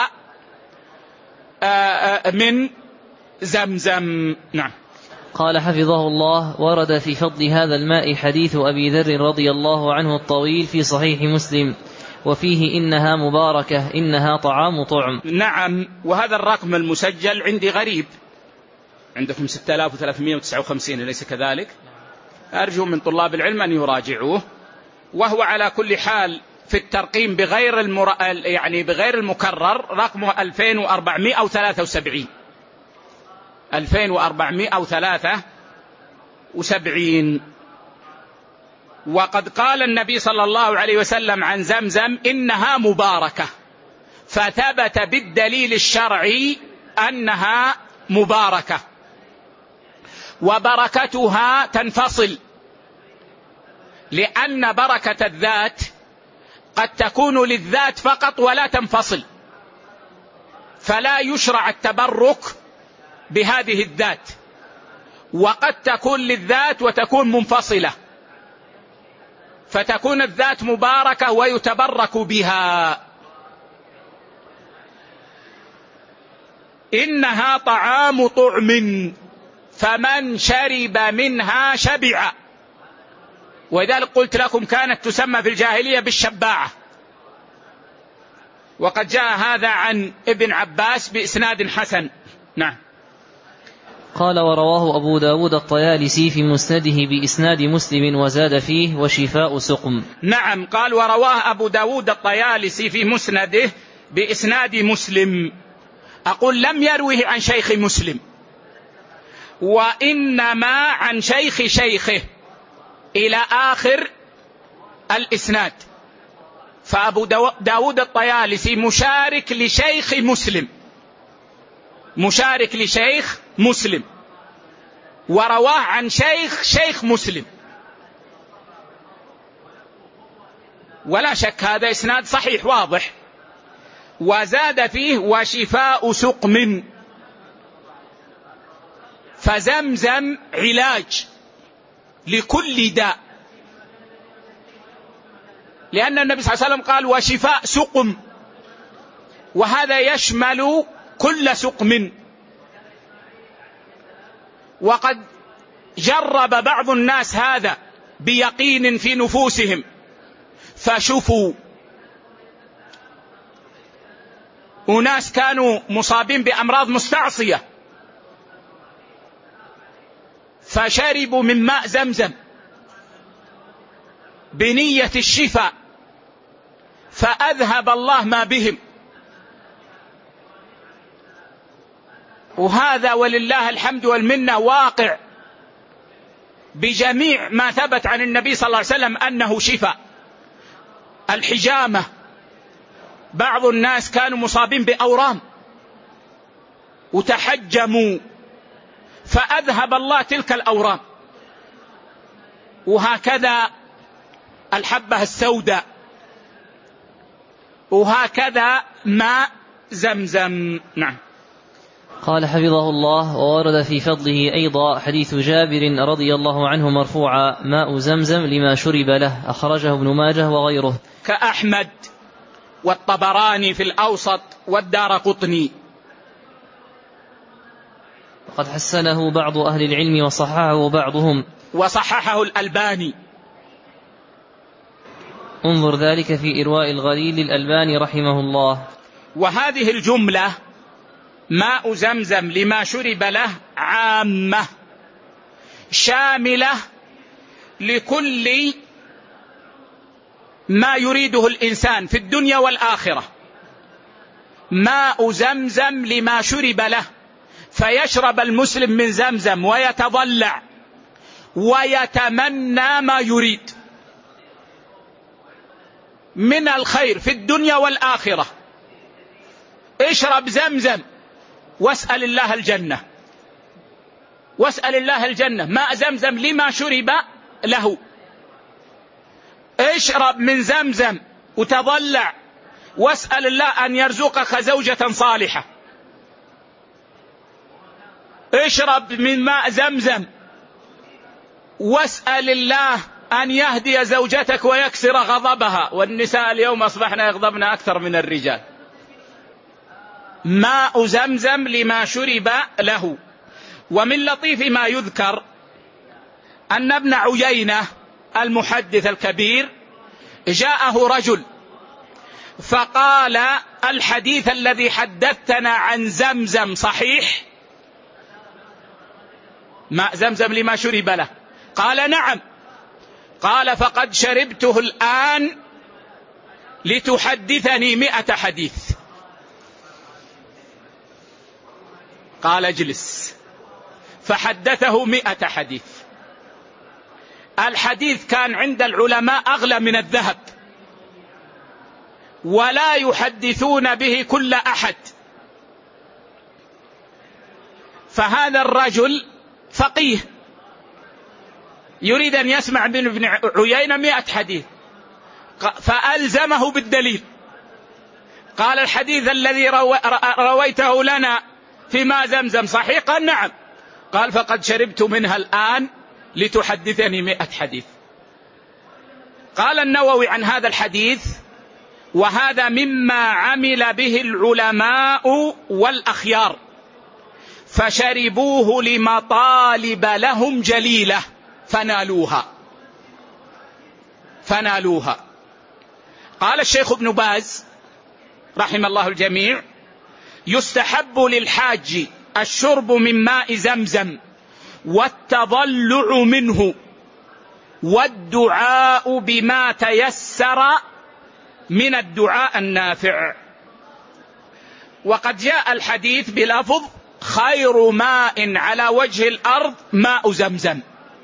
من زمزم. نعم. قال حفظه الله ورد في فضل هذا الماء حديث أبي ذر رضي الله عنه الطويل في صحيح مسلم وفيه إنها مباركة إنها طعام طعم. نعم، وهذا الرقم المسجل عندي غريب، عندكم ستة آلاف وثلاثمائة وتسعة وخمسين أليس كذلك؟ أرجو من طلاب العلم أن يراجعوه. وهو على كل حال في الترقيم بغير المر... يعني بغير المكرر رقمه ألفين وأربعمائة وثلاثة وسبعين ألفين وأربعمائة وثلاثة وسبعين. وقد قال النبي صلى الله عليه وسلم عن زمزم إنها مباركة، فثبت بالدليل الشرعي أنها مباركة، وبركتها تنفصل، لأن بركة الذات قد تكون للذات فقط ولا تنفصل، فلا يشرع التبرك بهذه الذات، وقد تكون للذات وتكون منفصلة، فتكون الذات مباركة ويتبرك بها. إنها طعام طعم فمن شرب منها شبع. ولذلك قلت لكم كانت تسمى في الجاهلية بالشباعة، وقد جاء هذا عن ابن عباس بإسناد حسن. نعم. قال ورواه أبو داود الطيالسي في مسنده بإسناد مسلم وزاد فيه وشفاء سقم. نعم، قال ورواه أبو داود الطيالسي في مسنده بإسناد مسلم. أقول لم يروه عن شيخ مسلم، وإنما عن شيخ شيخه إلى آخر الإسناد. فأبو داود الطيالسي مشارك لشيخ مسلم مشارك لشيخ مسلم ورواه عن شيخ شيخ مسلم، ولا شك هذا إسناد صحيح واضح. وزاد فيه وشفاء سقم، فزمزم علاج لكل داء، لأن النبي صلى الله عليه وسلم قال وشفاء سقم، وهذا يشمل كل سقم. وقد جرب بعض الناس هذا بيقين في نفوسهم فشفوا. وناس كانوا مصابين بأمراض مستعصية فشربوا من ماء زمزم بنية الشفاء فأذهب الله ما بهم. وهذا ولله الحمد والمنة واقع بجميع ما ثبت عن النبي صلى الله عليه وسلم أنه شفاء. الحجامة، بعض الناس كانوا مصابين بأورام وتحجموا فأذهب الله تلك الأورام. وهكذا الحبة السوداء، وهكذا ماء زمزم. نعم. قال حفظه الله: وورد في فضله أيضا حديث جابر رضي الله عنه مرفوعا: ماء زمزم لما شرب له، أخرجه ابن ماجه وغيره، كأحمد والطبراني في الأوسط والدارقطني. وقد حسنه بعض أهل العلم وصححه بعضهم، وصححه الألباني. انظر ذلك في إرواء الغليل الألباني رحمه الله. وهذه الجملة ماء زمزم لما شرب له عامة شاملة لكل ما يريده الإنسان في الدنيا والآخرة. ماء زمزم لما شرب له، فيشرب المسلم من زمزم ويتضلع ويتمنى ما يريد من الخير في الدنيا والآخرة. اشرب زمزم واسأل الله الجنة، واسأل الله الجنة. ماء زمزم لما شرب له. اشرب من زمزم وتضلع واسأل الله أن يرزقك زوجة صالحة. اشرب من ماء زمزم واسأل الله أن يهدي زوجتك ويكسر غضبها، والنساء اليوم أصبحن يغضبن أكثر من الرجال. ماء زمزم لما شرب له. ومن لطيف ما يذكر أن ابن عيينة المحدث الكبير جاءه رجل فقال: الحديث الذي حدثتنا عن زمزم صحيح؟ ماء زمزم لما شرب له. قال: نعم. قال: فقد شربته الآن لتحدثني مئة حديث. قال: اجلس. فحدثه مئة حديث. الحديث كان عند العلماء أغلى من الذهب، ولا يحدثون به كل أحد. فهذا الرجل فقيه يريد أن يسمع من ابن عيينة مئة حديث، فألزمه بالدليل. قال: الحديث الذي رويته لنا في ماء زمزم صحيح؟ قال: نعم. قال: فقد شربت منها الآن لتحدثني مئة حديث. قال النووي عن هذا الحديث: وهذا مما عمل به العلماء والأخيار، فشربوه لمطالب لهم جليلة فنالوها فنالوها قال الشيخ ابن باز رحم الله الجميع: يستحب للحاج الشرب من ماء زمزم والتضلع منه والدعاء بما تيسر من الدعاء النافع. وقد جاء الحديث بلفظ: خير ماء على وجه الأرض ماء زمزم.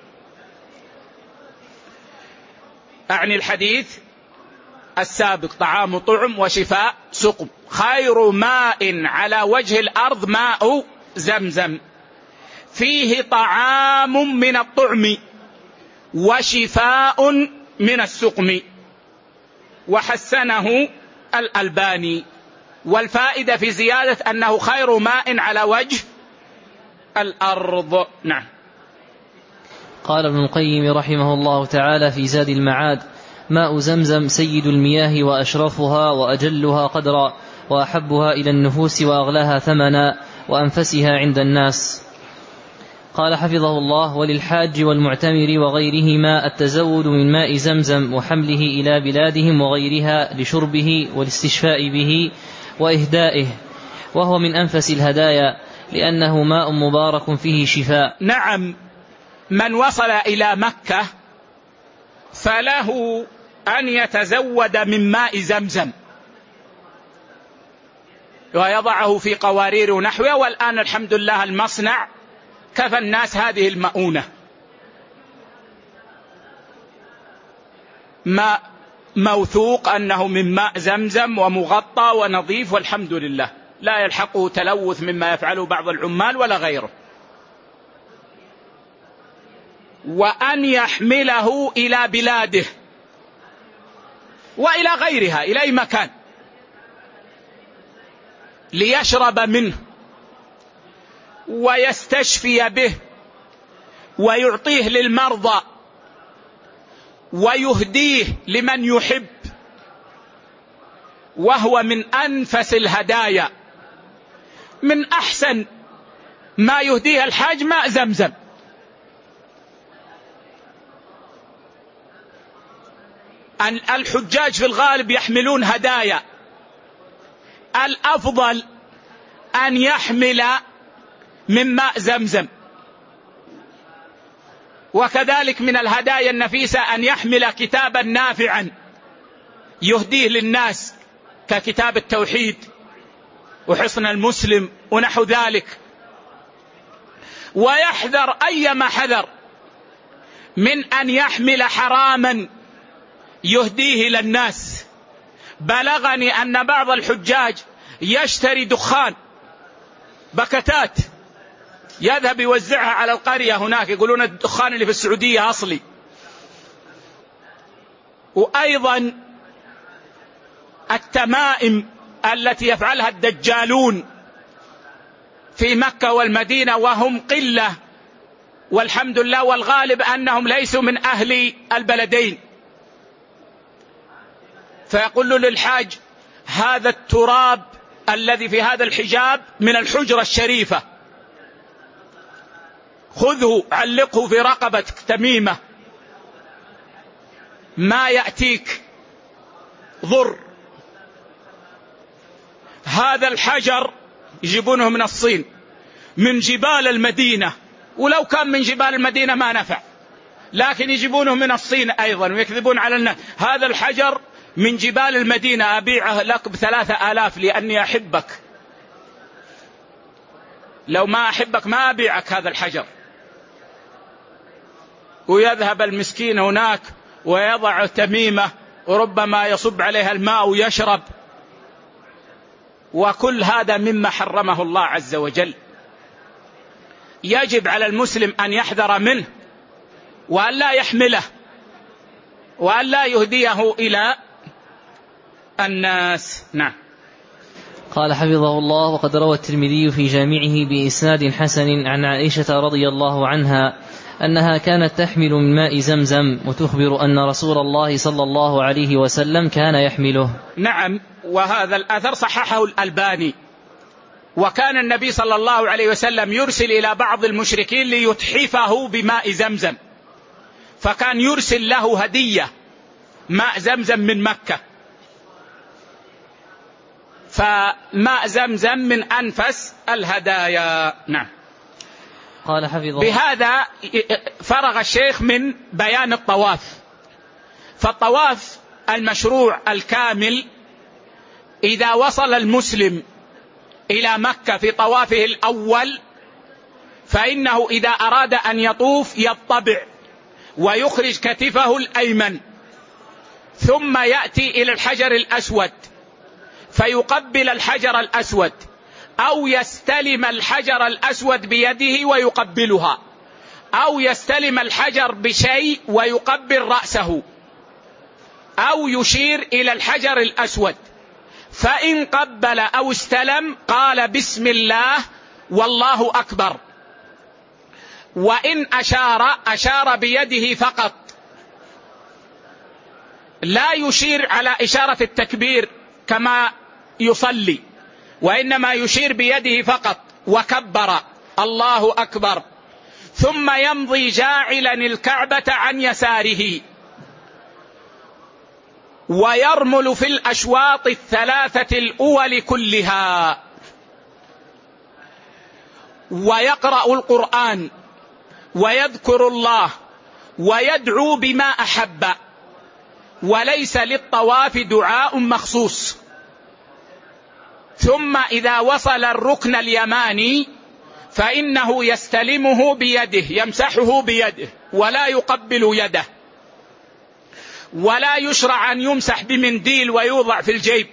أعني الحديث السابق: طعام طعم وشفاء سقم. خير ماء على وجه الأرض ماء زمزم، فيه طعام من الطعم وشفاء من السقم. وحسنه الألباني. والفائدة في زيادة أنه خير ماء على وجه الأرض. نعم. قال ابن القيم رحمه الله تعالى في زاد المعاد: ماء زمزم سيد المياه وأشرفها وأجلها قدرا وأحبها إلى النفوس وأغلاها ثمنا وأنفسها عند الناس. قال حفظه الله: وللحاج والمعتمر وغيرهما التزود من ماء زمزم وحمله إلى بلادهم وغيرها لشربه والاستشفاء به وإهدائه، وهو من أنفس الهدايا لأنه ماء مبارك فيه شفاء. نعم. من وصل إلى مكة فله أن يتزود من ماء زمزم ويضعه في قوارير ونحوه. والآن الحمد لله المصنع كفى الناس هذه المؤونة. ماء موثوق أنه من ماء زمزم ومغطى ونظيف والحمد لله، لا يلحقه تلوث مما يفعله بعض العمال ولا غيره. وأن يحمله إلى بلاده وإلى غيرها، إلى أي مكان، ليشرب منه ويستشفي به ويعطيه للمرضى ويهديه لمن يحب، وهو من أنفس الهدايا. من أحسن ما يهديه الحاج ماء زمزم. الحجاج في الغالب يحملون هدايا، الأفضل أن يحمل من ماء زمزم. وكذلك من الهدايا النفيسة أن يحمل كتابا نافعا يهديه للناس ككتاب التوحيد وحصن المسلم ونحو ذلك. ويحذر أيما حذر من أن يحمل حراما يهديه للناس. بلغني أن بعض الحجاج يشتري دخان بكتات يذهب يوزعها على القرية هناك، يقولون الدخان اللي في السعودية أصلي. وأيضا التمائم التي يفعلها الدجالون في مكة والمدينة وهم قلة والحمد لله، والغالب أنهم ليسوا من أهل البلدين. فيقول للحاج هذا التراب الذي في هذا الحجاب من الحجرة الشريفة، خذه علقه في رقبتك تميمة، ما يأتيك ضر. هذا الحجر يجيبونه من الصين من جبال المدينة، ولو كان من جبال المدينة ما نفع، لكن يجيبونه من الصين أيضا ويكذبون على الناس. هذا الحجر من جبال المدينة أبيعه لك بثلاثة آلاف لأني أحبك، لو ما أحبك ما أبيعك هذا الحجر. ويذهب المسكين هناك ويضع تميمة وربما يصب عليها الماء ويشرب، وكل هذا مما حرمه الله عز وجل. يجب على المسلم أن يحذر منه وأن لا يحمله وأن لا يهديه إلى الناس. نعم. قال حفظه الله: وقد روى الترمذي في جامعه بإسناد حسن عن عائشة رضي الله عنها أنها كانت تحمل من ماء زمزم، وتخبر أن رسول الله صلى الله عليه وسلم كان يحمله. نعم، وهذا الأثر صححه الألباني. وكان النبي صلى الله عليه وسلم يرسل إلى بعض المشركين ليتحفه بماء زمزم، فكان يرسل له هدية ماء زمزم من مكة. فماء زمزم من أنفس الهدايا. نعم. قال حفظه. بهذا فرغ الشيخ من بيان الطواف. فالطواف المشروع الكامل إذا وصل المسلم إلى مكة في طوافه الأول، فإنه إذا أراد أن يطوف يطبع ويخرج كتفه الأيمن، ثم يأتي إلى الحجر الأسود فيقبل الحجر الأسود، أو يستلم الحجر الأسود بيده ويقبلها، أو يستلم الحجر بشيء ويقبل رأسه، أو يشير إلى الحجر الأسود. فإن قبل أو استلم قال بسم الله والله أكبر. وإن أشار أشار بيده فقط، لا يشير على إشارة التكبير كما يصلي، وإنما يشير بيده فقط وكبر الله أكبر، ثم يمضي جاعلا الكعبة عن يساره، ويرمل في الأشواط الثلاثة الأول كلها، ويقرأ القرآن ويذكر الله ويدعو بما أحب، وليس للطواف دعاء مخصوص. ثم إذا وصل الركن اليماني فإنه يستلمه بيده، يمسحه بيده ولا يقبل يده، ولا يشرع أن يمسح بمنديل ويوضع في الجيب،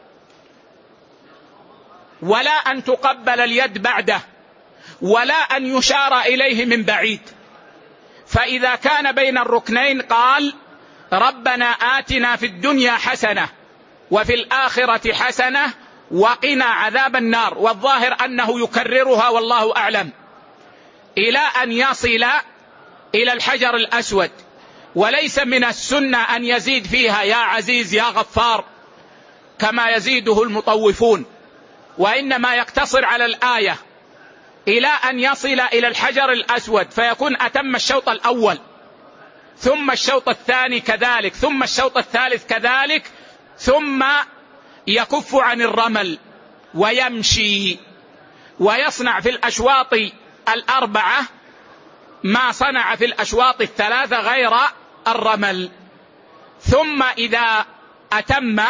ولا أن تقبل اليد بعده، ولا أن يشار إليه من بعيد. فإذا كان بين الركنين قال ربنا آتنا في الدنيا حسنة وفي الآخرة حسنة وقنا عذاب النار، والظاهر أنه يكررها والله أعلم، إلى أن يصل إلى الحجر الأسود. وليس من السنة أن يزيد فيها يا عزيز يا غفار كما يزيده المطوفون، وإنما يقتصر على الآية إلى أن يصل إلى الحجر الأسود، فيكون أتم الشوط الأول، ثم الشوط الثاني كذلك، ثم الشوط الثالث كذلك، ثم يكف عن الرمل ويمشي ويصنع في الأشواط الأربعة ما صنع في الأشواط الثلاثة غير الرمل. ثم إذا أتم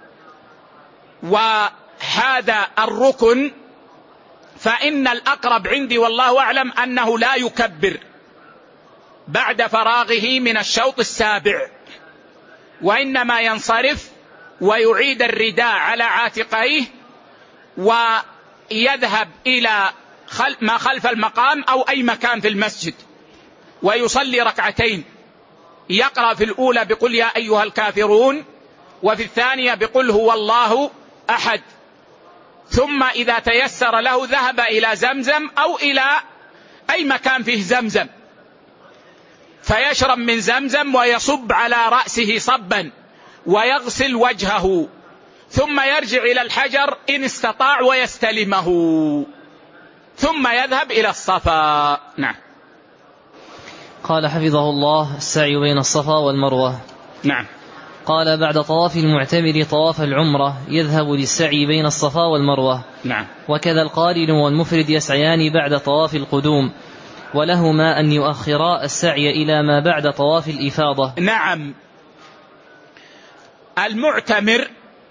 وهذا الركن فإن الأقرب عندي والله أعلم أنه لا يكبر بعد فراغه من الشوط السابع، وإنما ينصرف ويعيد الرداء على عاتقيه ويذهب إلى ما خلف المقام أو أي مكان في المسجد ويصلي ركعتين، يقرأ في الأولى بقل يا أيها الكافرون، وفي الثانية بقل هو الله أحد، ثم إذا تيسر له ذهب إلى زمزم أو إلى أي مكان فيه زمزم فيشرب من زمزم ويصب على رأسه صبا ويغسل وجهه، ثم يرجع إلى الحجر إن استطاع ويستلمه، ثم يذهب إلى الصفا. نعم. قال حفظه الله: السعي بين الصفا والمروة. نعم. قال: بعد طواف المعتمر طواف العمرة يذهب للسعي بين الصفا والمروة. نعم. وكذا القارن والمفرد يسعيان بعد طواف القدوم، ولهما أن يؤخرا السعي إلى ما بعد طواف الإفاضة. نعم. المعتمر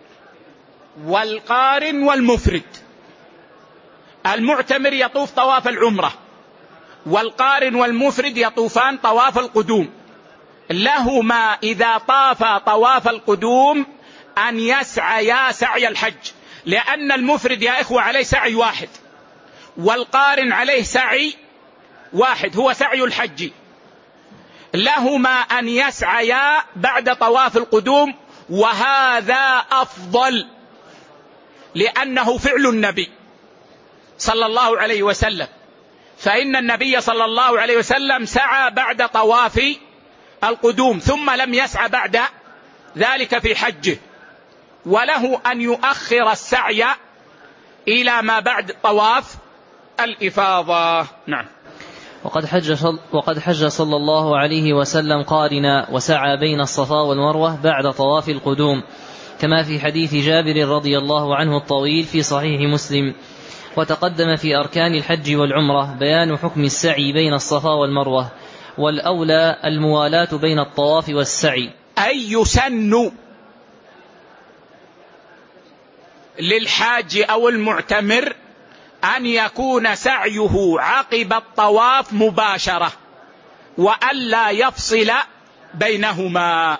والقارن والمفرد، المعتمر يطوف طواف العمرة، والقارن والمفرد يطوفان طواف القدوم. لهما إذا طاف طواف القدوم أن يسعيا سعي الحج، لأن المفرد يا إخوة عليه سعي واحد، والقارن عليه سعي واحد هو سعي الحج. لهما أن يسعيا بعد طواف القدوم، وهذا أفضل لأنه فعل النبي صلى الله عليه وسلم، فإن النبي صلى الله عليه وسلم سعى بعد طواف القدوم ثم لم يسعى بعد ذلك في حجه، وله أن يؤخر السعي إلى ما بعد طواف الإفاضة. نعم. وقد حج, وقد حج صلى الله عليه وسلم قارنا وسعى بين الصفا والمروة بعد طواف القدوم، كما في حديث جابر رضي الله عنه الطويل في صحيح مسلم. وتقدم في أركان الحج والعمرة بيان حكم السعي بين الصفا والمروة، والأولى الموالاة بين الطواف والسعي. أي يسن للحاج أو المعتمر أن يكون سعيه عقب الطواف مباشرة، وألا يفصل بينهما،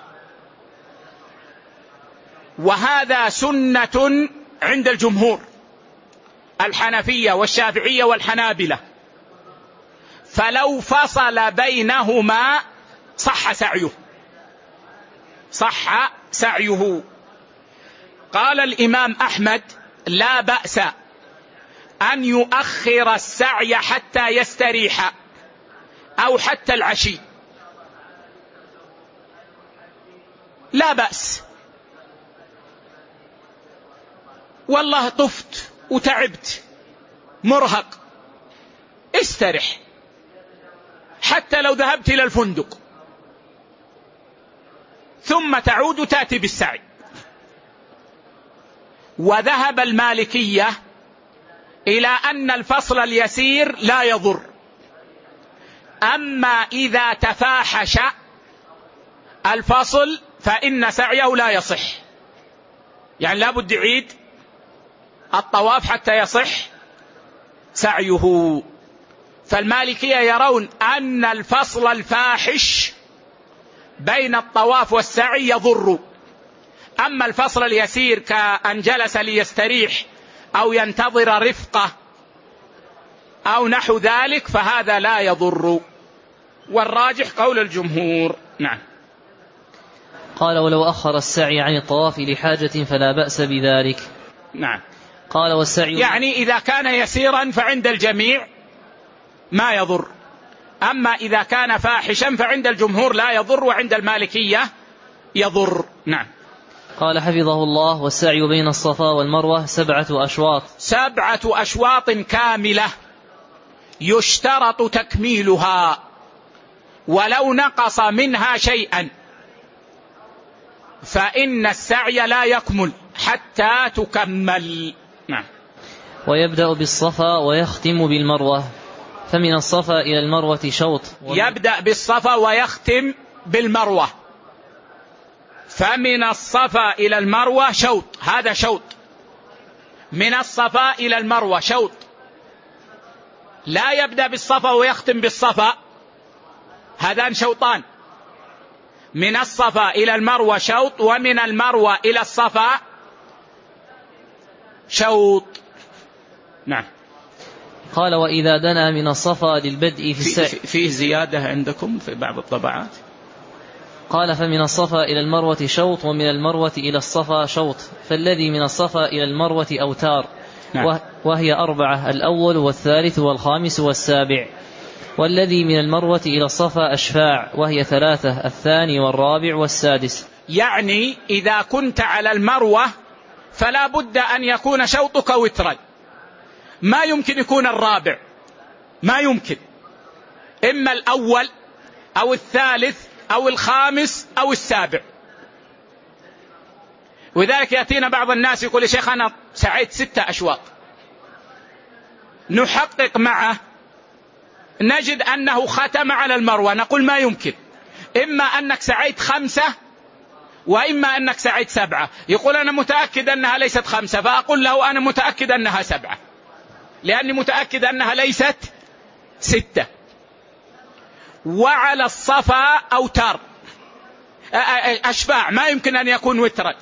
وهذا سنة عند الجمهور الحنفية والشافعية والحنابلة، فلو فصل بينهما صح سعيه صح سعيه. قال الإمام أحمد: لا بأس أن يؤخر السعي حتى يستريح أو حتى العشي، لا بأس، والله طفت وتعبت مرهق، استرح حتى لو ذهبت إلى الفندق ثم تعود تأتي بالسعي. وذهب المالكية إلى أن الفصل اليسير لا يضر، أما إذا تفاحش الفصل فإن سعيه لا يصح، يعني لا بد يعيد الطواف حتى يصح سعيه. فالمالكية يرون أن الفصل الفاحش بين الطواف والسعي يضر، أما الفصل اليسير كأن جلس ليستريح أو ينتظر رفقة أو نحو ذلك فهذا لا يضر، والراجح قول الجمهور. نعم. قال: ولو أخر السعي عن الطواف لحاجة فلا بأس بذلك. نعم. قال والسعي يعني إذا كان يسيرا فعند الجميع ما يضر، أما إذا كان فاحشا فعند الجمهور لا يضر، وعند المالكية يضر. نعم. قال حفظه الله والسعي بين الصفا والمروة سبعة أشواط. سبعة أشواط كاملة يشترط تكميلها، ولو نقص منها شيئا فإن السعي لا يكمل حتى تكمل. نعم. ويبدأ بالصفا ويختم بالمروة، فمن الصفا إلى المروة شوط. يبدأ بالصفا ويختم بالمروة، فمن الصفا إلى المروة شوط، هذا شوط. من الصفا إلى المروة شوط، لا يبدأ بالصفا ويختم بالصفا، هذان شوطان. من الصفا إلى المروة شوط، ومن المروة إلى الصفا شوط. نعم. قال وإذا دنا من الصفا للبدء في السعي. فيه زيادة عندكم في بعض الطبعات. قال فمن الصفا إلى المروة شوط، ومن المروة إلى الصفا شوط، فالذي من الصفا إلى المروة أوتار. نعم. وهي أربعة، الأول والثالث والخامس والسابع. والذي من المروة إلى الصفا أشفاع، وهي ثلاثة، الثاني والرابع والسادس. يعني إذا كنت على المروة فلا بد أن يكون شوطك وترا، ما يمكن يكون الرابع، ما يمكن، إما الأول أو الثالث أو الخامس أو السابع. وذلك يأتينا بعض الناس يقول يا شيخ أنا سعيت ستة أشواط، نحقق معه نجد أنه ختم على المروة، نقول ما يمكن، إما أنك سعيت خمسة وإما أنك سعيت سبعة. يقول أنا متأكد أنها ليست خمسة، فأقول له أنا متأكد أنها سبعة، لأني متأكد أنها ليست ستة. وعلى الصفا أوتار، أشفاع، ما يمكن أن يكون وترا.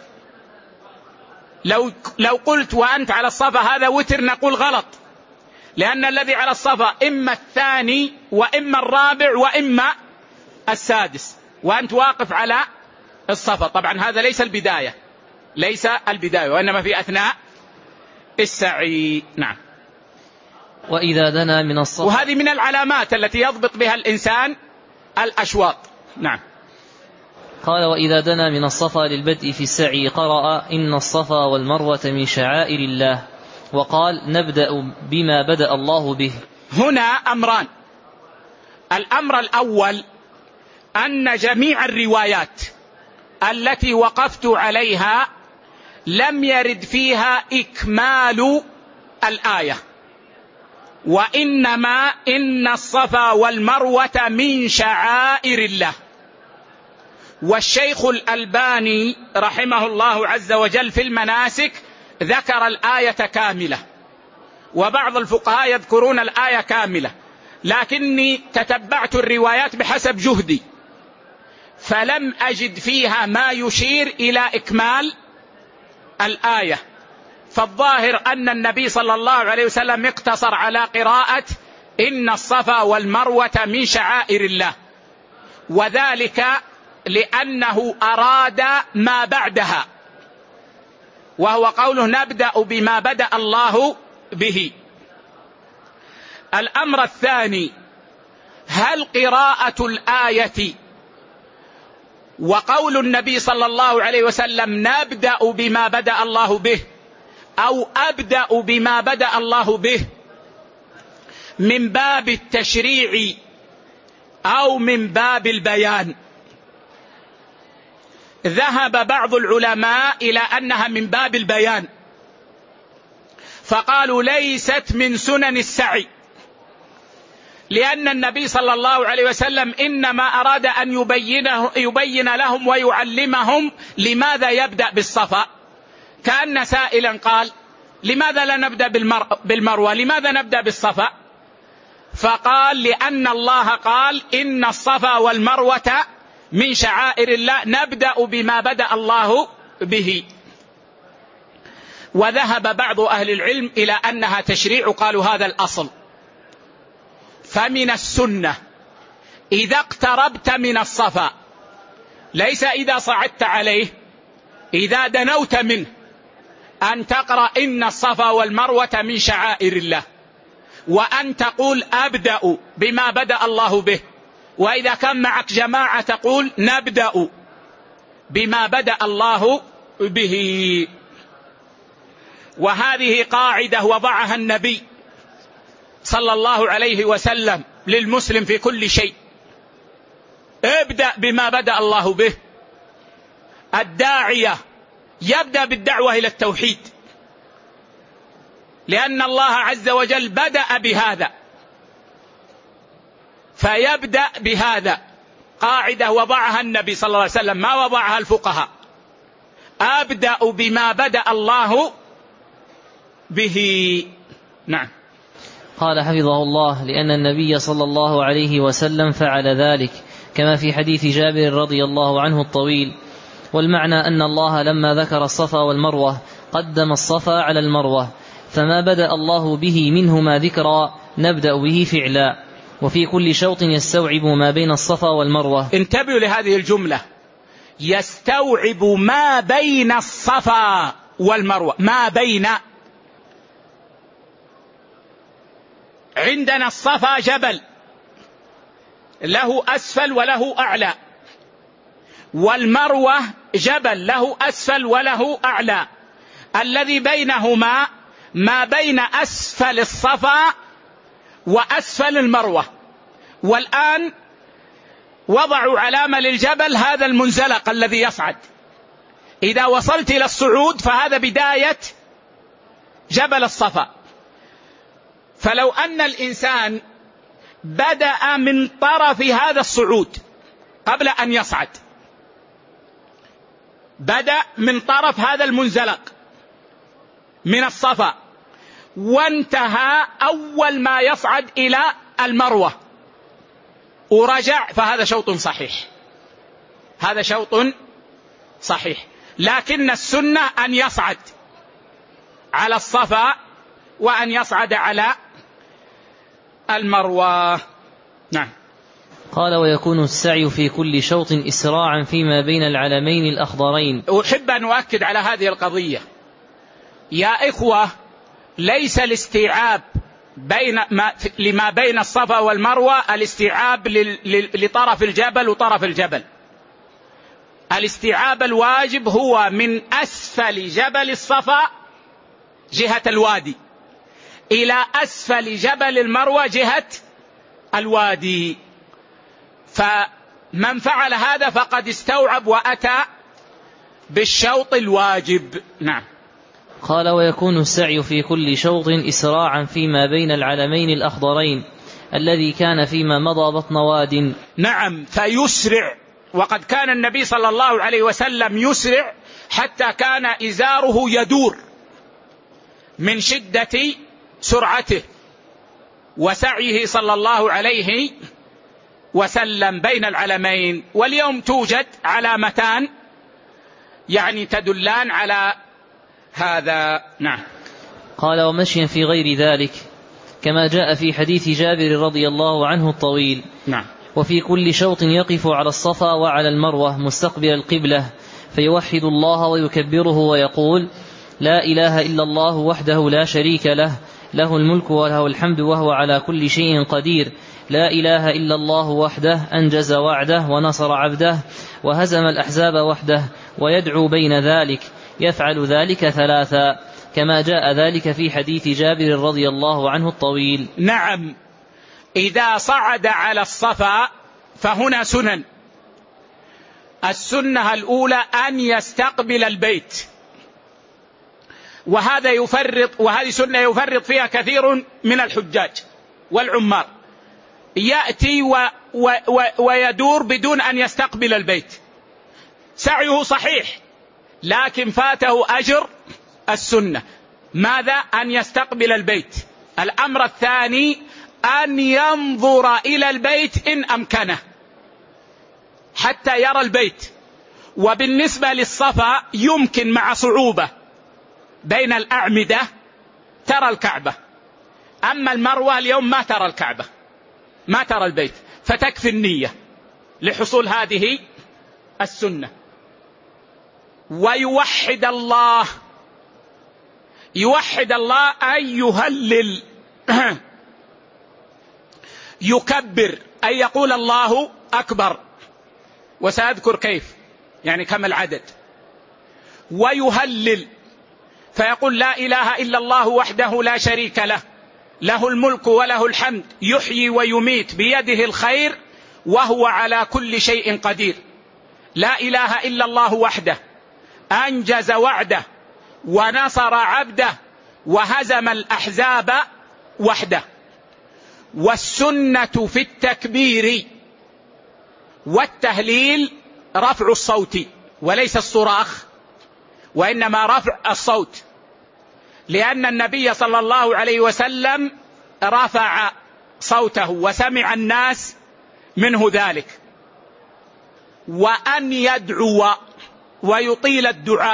لو لو قلت وأنت على الصفا هذا وتر نقول غلط، لأن الذي على الصفا إما الثاني وإما الرابع وإما السادس، وأنت واقف على الصفا. طبعا هذا ليس البداية، ليس البداية، وإنما في أثناء السعي. نعم. وإذا دنا من الصفا، وهذه من العلامات التي يضبط بها الإنسان الأشواط. نعم. قال وإذا دنا من الصفا للبدء في السعي قرأ إن الصفا والمروة من شعائر الله، وقال نبدأ بما بدأ الله به. هنا أمران. الأمر الأول أن جميع الروايات التي وقفت عليها لم يرد فيها إكمال الآية، وإنما إن الصفا والمروة من شعائر الله. والشيخ الألباني رحمه الله عز وجل في المناسك ذكر الآية كاملة، وبعض الفقهاء يذكرون الآية كاملة، لكني تتبعت الروايات بحسب جهدي فلم أجد فيها ما يشير إلى إكمال الآية. فالظاهر أن النبي صلى الله عليه وسلم اقتصر على قراءة إن الصفا والمروة من شعائر الله، وذلك لأنه أراد ما بعدها، وهو قوله نبدأ بما بدأ الله به. الأمر الثاني، هل قراءة الآية وقول النبي صلى الله عليه وسلم نبدأ بما بدأ الله به أو أبدأ بما بدأ الله به من باب التشريع أو من باب البيان؟ ذهب بعض العلماء إلى أنها من باب البيان، فقالوا ليست من سنن السعي، لأن النبي صلى الله عليه وسلم إنما أراد أن يبينه يبين لهم ويعلمهم لماذا يبدأ بالصفا. كأن سائلا قال لماذا لا نبدأ بالمروة، لماذا نبدأ بالصفا؟ فقال لأن الله قال إن الصفا والمروة من شعائر الله، نبدأ بما بدأ الله به. وذهب بعض أهل العلم إلى أنها تشريع، قالوا هذا الأصل. فمن السنة إذا اقتربت من الصفا، ليس إذا صعدت عليه، إذا دنوت منه أن تقرأ إن الصفا والمروة من شعائر الله، وأن تقول أبدأ بما بدأ الله به، وإذا كان معك جماعة تقول نبدأ بما بدأ الله به. وهذه قاعدة وضعها النبي صلى الله عليه وسلم للمسلم في كل شيء، ابدأ بما بدأ الله به. الداعية يبدأ بالدعوة إلى التوحيد، لأن الله عز وجل بدأ بهذا، فيبدأ بهذا. قاعدة وضعها النبي صلى الله عليه وسلم، ما وضعها الفقهاء. أبدأ بما بدأ الله به. نعم. قال حفظه الله: لأن النبي صلى الله عليه وسلم فعل ذلك، كما في حديث جابر رضي الله عنه الطويل. والمعنى أن الله لما ذكر الصفا والمروة قدم الصفا على المروة، فما بدأ الله به منهما ذكرا نبدأ به فعلا، وفي كل شوط يستوعب ما بين الصفا والمروة. انتبهوا لهذه الجملة، يستوعب ما بين الصفا والمروة. ما بين، عندنا الصفا جبل له أسفل وله أعلى، والمروة جبل له أسفل وله أعلى. الذي بينهما ما بين أسفل الصفا وأسفل المروة. والآن وضعوا علامة للجبل، هذا المنزلق الذي يصعد. إذا وصلت إلى الصعود فهذا بداية جبل الصفا. فلو أن الإنسان بدأ من طرف هذا الصعود قبل أن يصعد، بدأ من طرف هذا المنزلق من الصفا وانتهى أول ما يصعد إلى المروة ورجع، فهذا شوط صحيح، هذا شوط صحيح. لكن السنة أن يصعد على الصفا وأن يصعد على المروة. نعم. قال: ويكون السعي في كل شوط إسراعا فيما بين العلمين الأخضرين. أحب أن أؤكد على هذه القضية يا إخوة، ليس الاستيعاب بين ما لما بين الصفا والمروة الاستيعاب لطرف الجبل وطرف الجبل. الاستيعاب الواجب هو من أسفل جبل الصفا جهة الوادي إلى أسفل جبل المروة جهة الوادي، فمن فعل هذا فقد استوعب وأتى بالشوط الواجب. نعم. قال: ويكون السعي في كل شوط إسراعا فيما بين العلمين الأخضرين الذي كان فيما مضى بطن واد. نعم، فيسرع. وقد كان النبي صلى الله عليه وسلم يسرع حتى كان إزاره يدور من شدة سرعته وسعيه صلى الله عليه وسلم بين العلمين. واليوم توجد علامتان يعني تدلان على هذا. نعم. قال: ومشيا في غير ذلك، كما جاء في حديث جابر رضي الله عنه الطويل. نعم. وفي كل شوط يقف على الصفا وعلى المروة مستقبل القبلة فيوحد الله ويكبره ويقول: لا إله إلا الله وحده لا شريك له، له الملك وله الحمد وهو على كل شيء قدير، لا إله إلا الله وحده أنجز وعده ونصر عبده وهزم الأحزاب وحده، ويدعو بين ذلك، يفعل ذلك ثلاثا، كما جاء ذلك في حديث جابر رضي الله عنه الطويل. نعم. إذا صعد على الصفا فهنا سنن. السنة الأولى أن يستقبل البيت، وهذا يفرط وهذه سنة يفرط فيها كثير من الحجاج والعمار، يأتي و و و ويدور بدون أن يستقبل البيت، سعيه صحيح لكن فاته أجر السنة. ماذا؟ أن يستقبل البيت. الأمر الثاني أن ينظر إلى البيت إن أمكنه حتى يرى البيت. وبالنسبة للصفا يمكن مع صعوبة بين الأعمدة ترى الكعبة، أما المروة اليوم ما ترى الكعبة، ما ترى البيت، فتكفي النية لحصول هذه السنة. ويوحد الله يوحد الله أن يهلل، يكبر أن يقول الله أكبر، وسأذكر كيف يعني كم العدد، ويهلل فيقول لا إله إلا الله وحده لا شريك له، له الملك وله الحمد، يحيي ويميت، بيده الخير وهو على كل شيء قدير، لا إله إلا الله وحده أنجز وعده ونصر عبده وهزم الأحزاب وحده. والسنة في التكبير والتهليل رفع الصوت وليس الصراخ، وإنما رفع الصوت، لأن النبي صلى الله عليه وسلم رفع صوته وسمع الناس منه ذلك. وأن يدعو ويطيل الدعاء،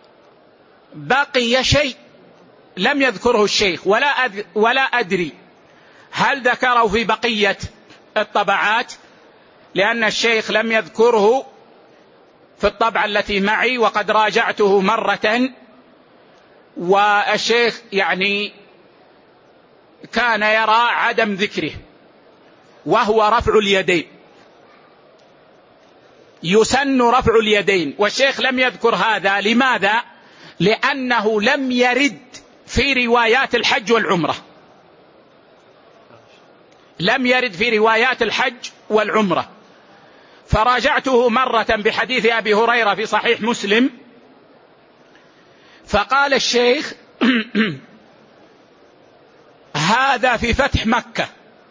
بقي شيء لم يذكره الشيخ ولا أد... ولا أدري هل ذكره في بقية الطبعات، لأن الشيخ لم يذكره في الطبعة التي معي، وقد راجعته مرة، والشيخ يعني كان يرى عدم ذكره، وهو رفع اليدين. يسن رفع اليدين، والشيخ لم يذكر هذا. لماذا؟ لأنه لم يرد في روايات الحج والعمرة، لم يرد في روايات الحج والعمرة. فراجعته مرة بحديث أبي هريرة في صحيح مسلم، فقال الشيخ هذا في فتح مكة.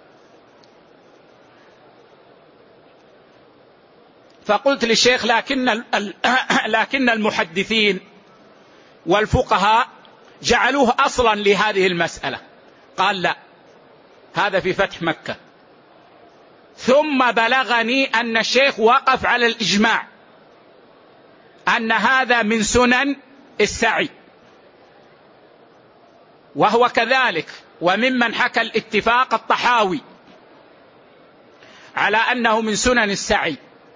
فقلت للشيخ لكن لكن المحدثين والفقهاء جعلوه أصلا لهذه المسألة. قال لا، هذا في فتح مكة. ثم بلغني أن الشيخ وقف على الإجماع أن هذا من سنن السعي، وهو كذلك. وممن حكى الاتفاق الطحاوي على أنه من سنن السعي.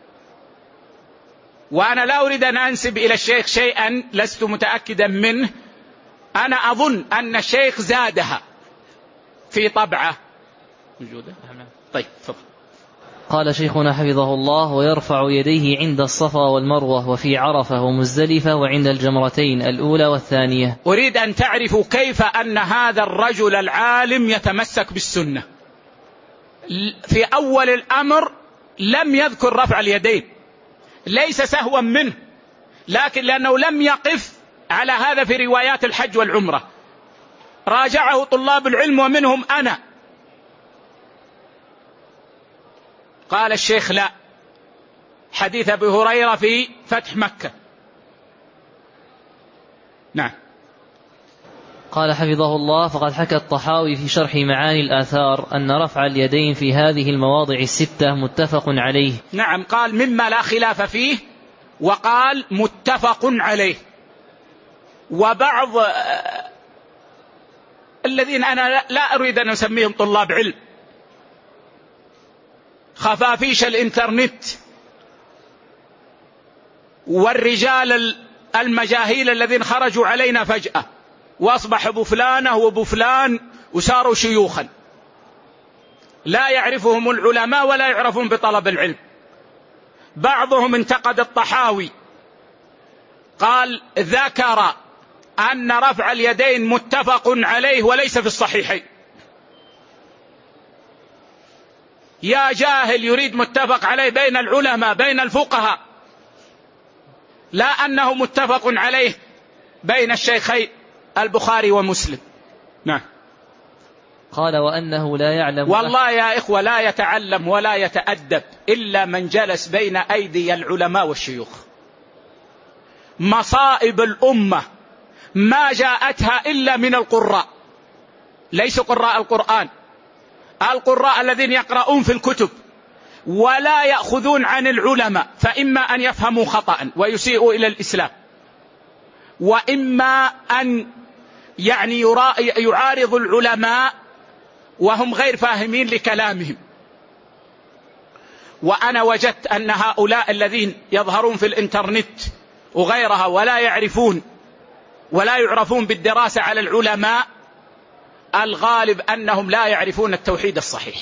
وأنا لا أريد أن أنسب إلى الشيخ شيئا لست متأكدا منه، أنا أظن أن الشيخ زادها في طبعة موجودة. طيب فضل. قال شيخنا حفظه الله: ويرفع يديه عند الصفا والمروة وفي عرفة ومزدلفة وعند الجمرتين الأولى والثانية. أريد أن تعرفوا كيف أن هذا الرجل العالم يتمسك بالسنة. في أول الأمر لم يذكر رفع اليدين، ليس سهوا منه، لكن لأنه لم يقف على هذا في روايات الحج والعمرة. راجعه طلاب العلم ومنهم أنا. قال الشيخ لا، حديث أبي هريرة في فتح مكة. نعم. قال حفظه الله: فقد حكى الطحاوي في شرح معاني الآثار أن رفع اليدين في هذه المواضع الستة متفق عليه. نعم، قال مما لا خلاف فيه، وقال متفق عليه. وبعض الذين أنا لا أريد أن أسميهم طلاب علم، خفافيش الإنترنت والرجال المجاهيل الذين خرجوا علينا فجأة وأصبح أبو فلانة وأبو فلان وصاروا شيوخا، لا يعرفهم العلماء ولا يعرفون بطلب العلم. بعضهم انتقد الطحاوي، قال ذكر أن رفع اليدين متفق عليه وليس في الصحيحين. يا جاهل، يريد متفق عليه بين العلماء بين الفقهاء، لا أنه متفق عليه بين الشيخين البخاري ومسلم. نعم. قال: وأنه لا يعلم. والله يا إخوة لا يتعلم ولا يتأدب إلا من جلس بين أيدي العلماء والشيوخ. مصائب الأمة ما جاءتها إلا من القراء، ليس قراء القرآن، القراء الذين يقرؤون في الكتب ولا يأخذون عن العلماء، فإما أن يفهموا خطأ ويسيئوا إلى الإسلام، وإما أن يعني يعارض العلماء وهم غير فاهمين لكلامهم. وأنا وجدت أن هؤلاء الذين يظهرون في الإنترنت وغيرها ولا يعرفون ولا يعرفون بالدراسة على العلماء، الغالب أنهم لا يعرفون التوحيد الصحيح،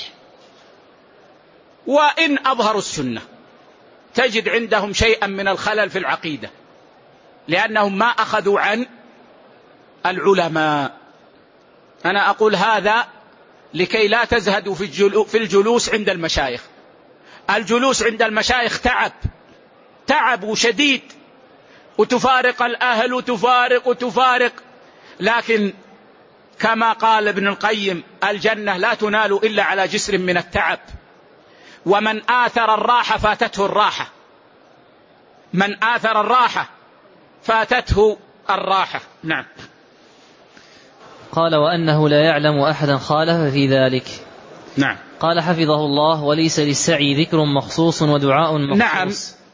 وإن أظهروا السنة تجد عندهم شيئا من الخلل في العقيدة، لأنهم ما أخذوا عن العلماء. أنا أقول هذا لكي لا تزهدوا في الجلوس عند المشايخ. الجلوس عند المشايخ تعب، تعب شديد، وتفارق الأهل وتفارق وتفارق، لكن كما قال ابن القيم الجنة لا تنال إلا على جسر من التعب، ومن آثر الراحة فاتته الراحة، من آثر الراحة فاتته الراحة. نعم. قال وأنه لا يعلم أحدا خالف في ذلك. نعم. قال حفظه الله وليس للسعي ذكر مخصوص ودعاء مخصوص. نعم.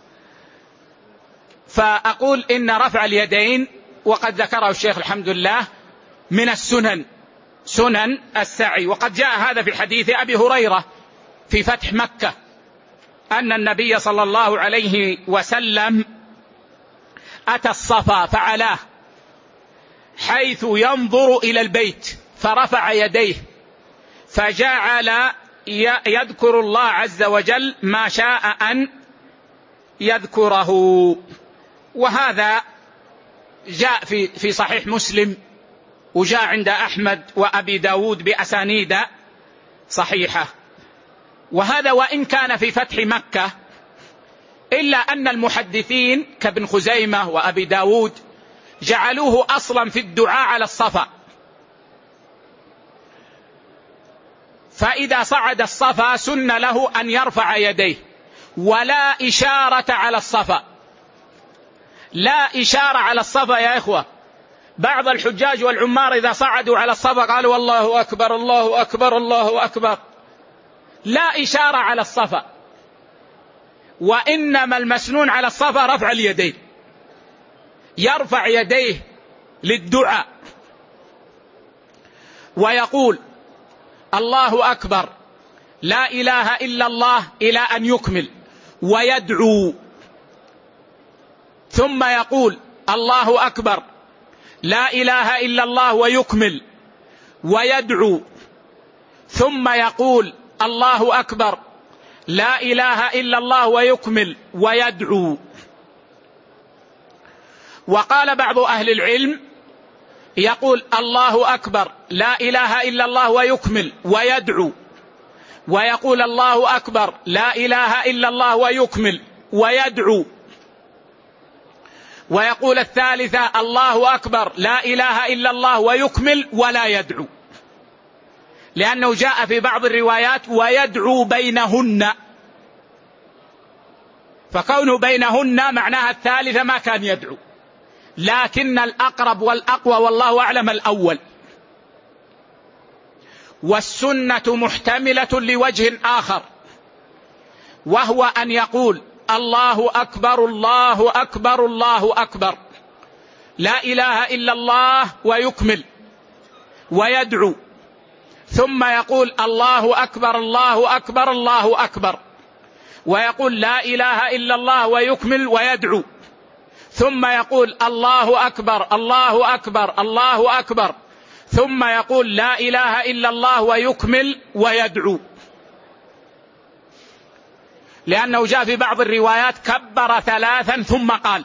فأقول إن رفع اليدين وقد ذكره الشيخ الحمد لله من السنن، سنن السعي، وقد جاء هذا في حديث أبي هريرة في فتح مكة أن النبي صلى الله عليه وسلم أتى الصفا فعلاه حيث ينظر إلى البيت فرفع يديه فجعل يذكر الله عز وجل ما شاء أن يذكره. وهذا جاء في في صحيح مسلم، وجاء عند أحمد وأبي داود بأسانيد صحيحة. وهذا وإن كان في فتح مكة، إلا أن المحدثين كابن خزيمة وأبي داود جعلوه أصلا في الدعاء على الصفا، فإذا صعد الصفا سن له أن يرفع يديه، ولا إشارة على الصفا، لا إشارة على الصفا يا إخوة. بعض الحجاج والعمار إذا صعدوا على الصفا قالوا الله أكبر الله أكبر الله أكبر، لا إشارة على الصفا، وإنما المسنون على الصفا رفع اليدين، يرفع يديه للدعاء ويقول الله أكبر لا إله إلا الله إلى أن يكمل، ويدعو، ثم يقول الله أكبر لا إله إلا الله ويكمل ويدعو، ثم يقول الله أكبر لا إله إلا الله ويكمل ويدعو. وقال بعض أهل العلم يقول الله أكبر لا إله إلا الله ويكمل ويدعو، ويقول الله أكبر لا إله إلا الله ويكمل ويدعو، ويقول الثالثة الله أكبر لا إله إلا الله ويكمل ولا يدعو، لأنه جاء في بعض الروايات ويدعو بينهن، فكونه بينهن معناها الثالثة ما كان يدعو، لكن الأقرب والأقوى والله أعلم الأول. والسنة محتملة لوجه آخر، وهو أن يقول الله أكبر الله أكبر الله أكبر لا إله إلا الله ويكمل ويدعو، ثم يقول الله أكبر الله أكبر الله أكبر، ويقول لا إله إلا الله ويكمل ويدعو، ثم يقول الله أكبر الله أكبر الله أكبر، ثم يقول لا إله إلا الله ويكمل ويدعو. لأنه جاء في بعض الروايات كبر ثلاثا ثم قال.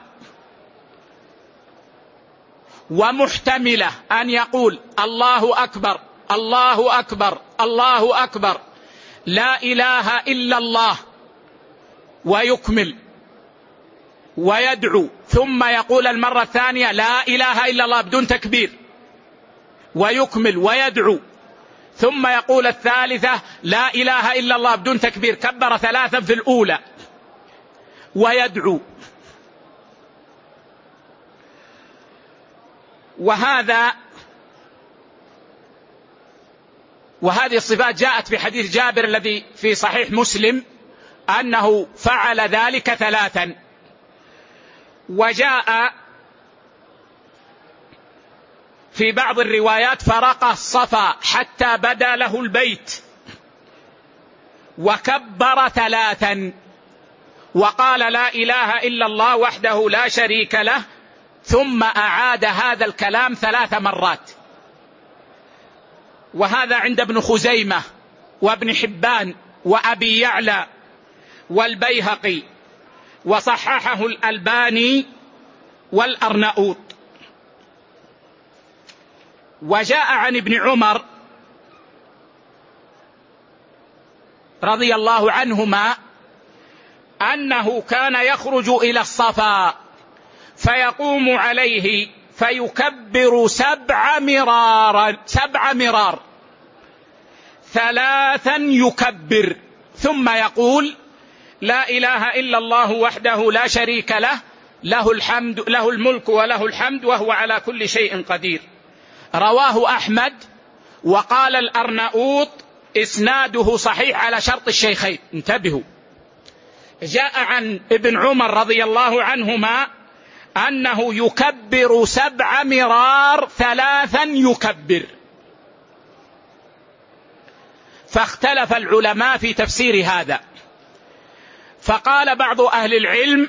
ومحتملة أن يقول الله أكبر الله أكبر الله أكبر لا إله إلا الله ويكمل ويدعو، ثم يقول المرة الثانية لا إله إلا الله بدون تكبير ويكمل ويدعو، ثم يقول الثالثة لا إله إلا الله بدون تكبير، كبر ثلاثا في الأولى ويدعو. وهذا وهذه الصفات جاءت في حديث جابر الذي في صحيح مسلم أنه فعل ذلك ثلاثا. وجاء في بعض الروايات فرق الصفا حتى بدا له البيت وكبر ثلاثا وقال لا إله إلا الله وحده لا شريك له ثم أعاد هذا الكلام ثلاث مرات، وهذا عند ابن خزيمة وابن حبان وأبي يعلى والبيهقي، وصححه الألباني والأرناؤوط. وجاء عن ابن عمر رضي الله عنهما أنه كان يخرج إلى الصفا فيقوم عليه فيكبر سبع مرارا سبع مرار ثلاثا يكبر، ثم يقول: لا إله إلا الله وحده لا شريك له، له الحمد له الملك وله الحمد وهو على كل شيء قدير. رواه أحمد. وقال الأرناؤوط: إسناده صحيح على شرط الشيخين. انتبهوا، جاء عن ابن عمر رضي الله عنهما أنه يكبر سبع مرار ثلاثا يكبر. فاختلف العلماء في تفسير هذا، فقال بعض أهل العلم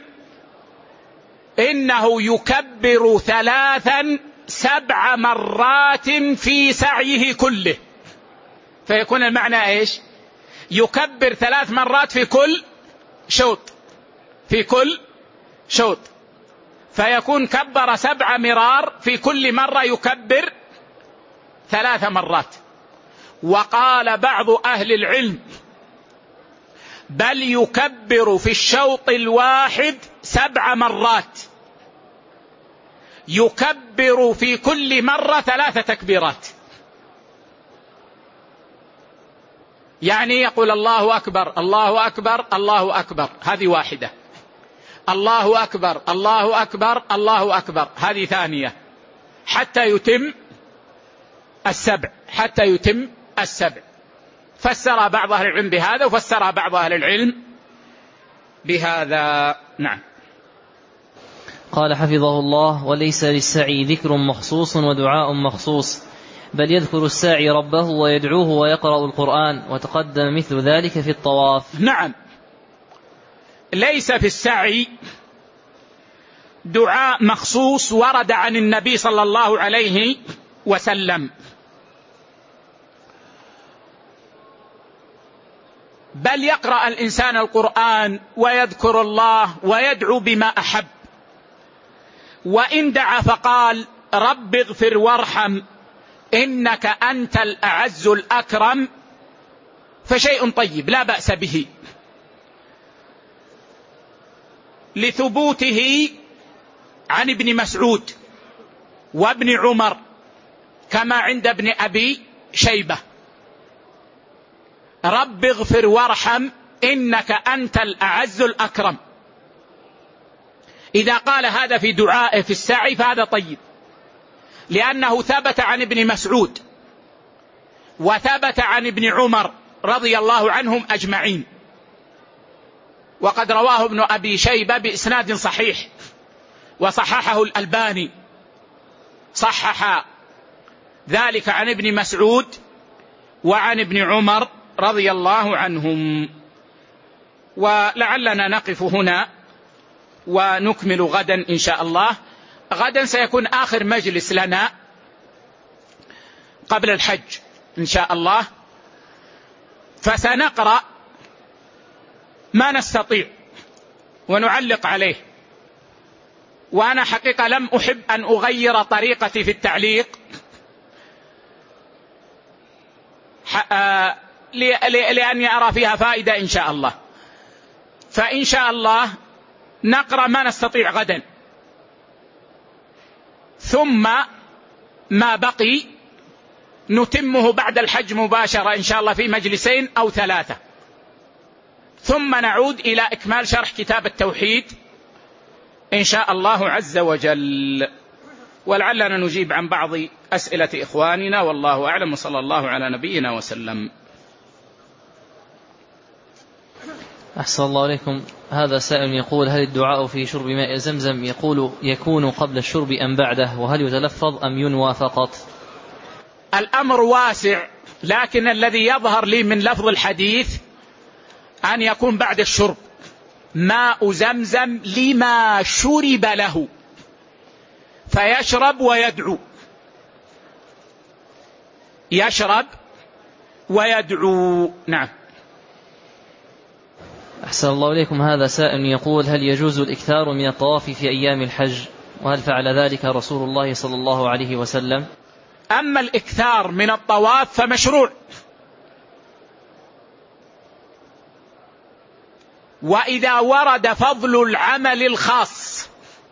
إنه يكبر ثلاثا سبع مرات في سعيه كله، فيكون المعنى إيش؟ يكبر ثلاث مرات في كل شوط في كل شوط فيكون كبر سبع مرار، في كل مرة يكبر ثلاث مرات. وقال بعض أهل العلم: بل يكبر في الشوط الواحد سبع مرات، يكبر في كل مرة ثلاث تكبيرات. يعني يقول: الله أكبر الله أكبر الله أكبر، هذه واحدة. الله أكبر الله أكبر الله أكبر، هذه ثانية، حتى يتم السبع حتى يتم السبع. فسر بعض أهل العلم بهذا، وفسر بعض أهل العلم بهذا. نعم. قال حفظه الله: وليس للسعي ذكر مخصوص ودعاء مخصوص، بل يذكر الساعي ربه ويدعوه ويقرأ القرآن، وتقدم مثل ذلك في الطواف. نعم، ليس في السعي دعاء مخصوص ورد عن النبي صلى الله عليه وسلم، بل يقرأ الإنسان القرآن ويذكر الله ويدعو بما أحب. وإن دعا فقال: رب اغفر وارحم إنك أنت الأعز الأكرم، فشيء طيب لا بأس به، لثبوته عن ابن مسعود وابن عمر كما عند ابن أبي شيبة: رب اغفر وارحم إنك أنت الأعز الأكرم. إذا قال هذا في دعائه في السعي فهذا طيب، لأنه ثبت عن ابن مسعود وثبت عن ابن عمر رضي الله عنهم أجمعين، وقد رواه ابن أبي شيبة بإسناد صحيح، وصححه الألباني، صحح ذلك عن ابن مسعود وعن ابن عمر رضي الله عنهم. ولعلنا نقف هنا ونكمل غدا إن شاء الله. غدا سيكون آخر مجلس لنا قبل الحج إن شاء الله، فسنقرأ ما نستطيع ونعلق عليه. وأنا حقيقة لم أحب أن أغير طريقتي في التعليق لأني أرى فيها فائدة إن شاء الله. فإن شاء الله نقرأ ما نستطيع غدا، ثم ما بقي نتمه بعد الحج مباشرة إن شاء الله في مجلسين أو ثلاثة، ثم نعود إلى إكمال شرح كتاب التوحيد إن شاء الله عز وجل. ولعلنا نجيب عن بعض أسئلة إخواننا، والله أعلم، وصلى الله على نبينا وسلم. أحسن الله عليكم. هذا سائل يقول: هل الدعاء في شرب ماء زمزم يقول يكون قبل الشرب أم بعده، وهل يتلفظ أم ينوى فقط؟ الأمر واسع، لكن الذي يظهر لي من لفظ الحديث أن يكون بعد الشرب. ماء زمزم لما شرب له، فيشرب ويدعو، يشرب ويدعو. نعم. أحسن الله إليكم. هذا سائل يقول: هل يجوز الإكثار من الطواف في أيام الحج؟ وهل فعل ذلك رسول الله صلى الله عليه وسلم؟ أما الإكثار من الطواف فمشروع، وإذا ورد فضل العمل الخاص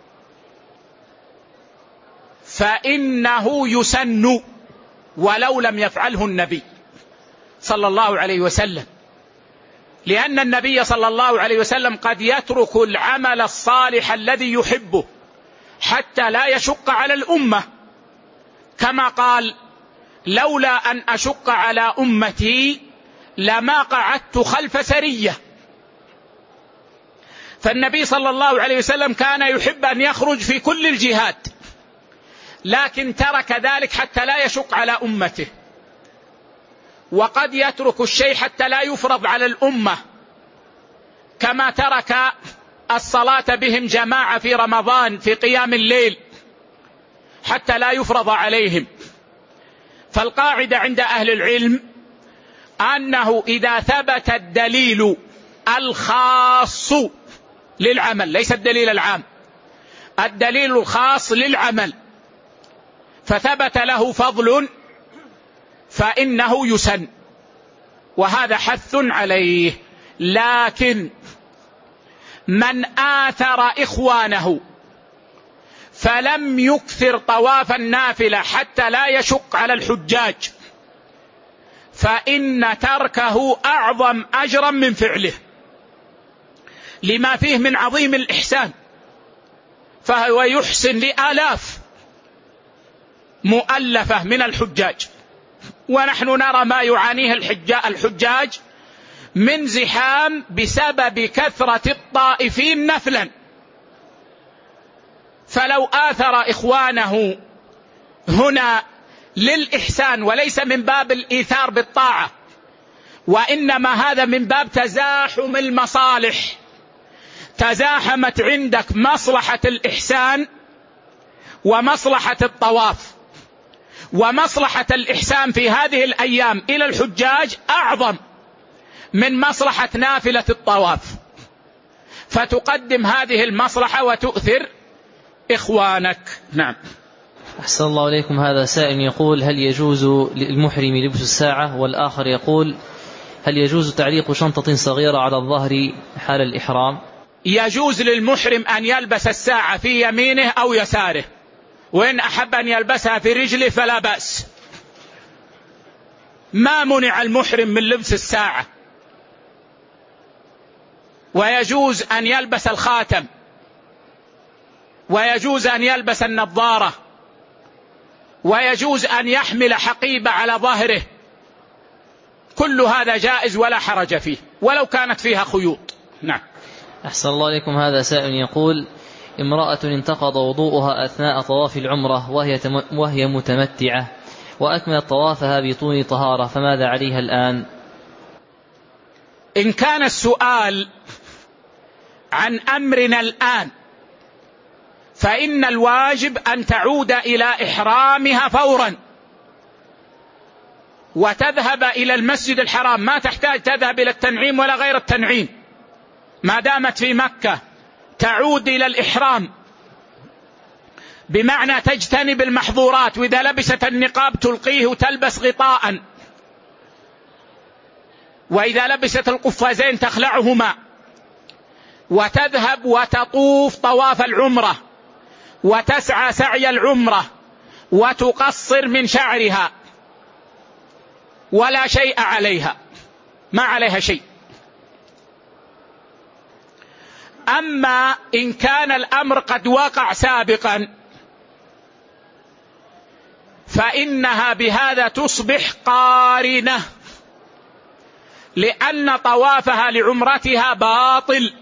فإنه يسن ولو لم يفعله النبي صلى الله عليه وسلم، لأن النبي صلى الله عليه وسلم قد يترك العمل الصالح الذي يحبه حتى لا يشق على الأمة، كما قال: لولا أن أشق على أمتي لما قعدت خلف سرية. فالنبي صلى الله عليه وسلم كان يحب أن يخرج في كل الجهات، لكن ترك ذلك حتى لا يشق على أمته. وقد يترك الشيء حتى لا يفرض على الأمة، كما ترك الصلاة بهم جماعة في رمضان في قيام الليل حتى لا يفرض عليهم. فالقاعدة عند أهل العلم أنه إذا ثبت الدليل الخاص للعمل، ليس الدليل العام، الدليل الخاص للعمل، فثبت له فضل فإنه يسن، وهذا حث عليه. لكن من آثر إخوانه فلم يكثر طواف النافلة حتى لا يشق على الحجاج، فإن تركه أعظم أجرا من فعله، لما فيه من عظيم الإحسان، فهو يحسن لآلاف مؤلفة من الحجاج. ونحن نرى ما يعانيه الحجاج من زحام بسبب كثرة الطائفين نفلا، فلو آثر إخوانه هنا للإحسان وليس من باب الإيثار بالطاعة، وإنما هذا من باب تزاحم المصالح، تزاحمت عندك مصلحة الإحسان ومصلحة الطواف، ومصلحة الإحسان في هذه الأيام إلى الحجاج أعظم من مصلحة نافلة الطواف، فتقدم هذه المصلحة وتؤثر إخوانك. نعم. أحسن الله إليكم. هذا سائل يقول: هل يجوز للمحرم لبس الساعة؟ والآخر يقول: هل يجوز تعليق شنطة صغيرة على الظهر حال الإحرام؟ يجوز للمحرم أن يلبس الساعة في يمينه أو يساره، وإن أحب أن يلبسها في رجله فلا بأس، ما منع المحرم من لبس الساعة. ويجوز أن يلبس الخاتم، ويجوز أن يلبس النظارة، ويجوز أن يحمل حقيبة على ظهره، كل هذا جائز ولا حرج فيه ولو كانت فيها خيوط. نعم. أحسن الله إليكم. هذا سائل يقول: امرأة انتقض وضوءها أثناء طواف العمرة وهي, تم... وهي متمتعة وأكملت طوافها بطول طهارة، فماذا عليها الآن؟ إن كان السؤال عن أمرنا الآن فإن الواجب أن تعود إلى إحرامها فورا وتذهب إلى المسجد الحرام، ما تحتاج تذهب إلى التنعيم ولا غير التنعيم، ما دامت في مكة تعود إلى الإحرام، بمعنى تجتنب المحظورات، وإذا لبست النقاب تلقيه وتلبس غطاء، وإذا لبست القفازين تخلعهما، وتذهب وتطوف طواف العمرة وتسعى سعي العمرة وتقصر من شعرها ولا شيء عليها، ما عليها شيء. أما إن كان الأمر قد وقع سابقا فإنها بهذا تصبح قارنة، لأن طوافها لعمرتها باطل،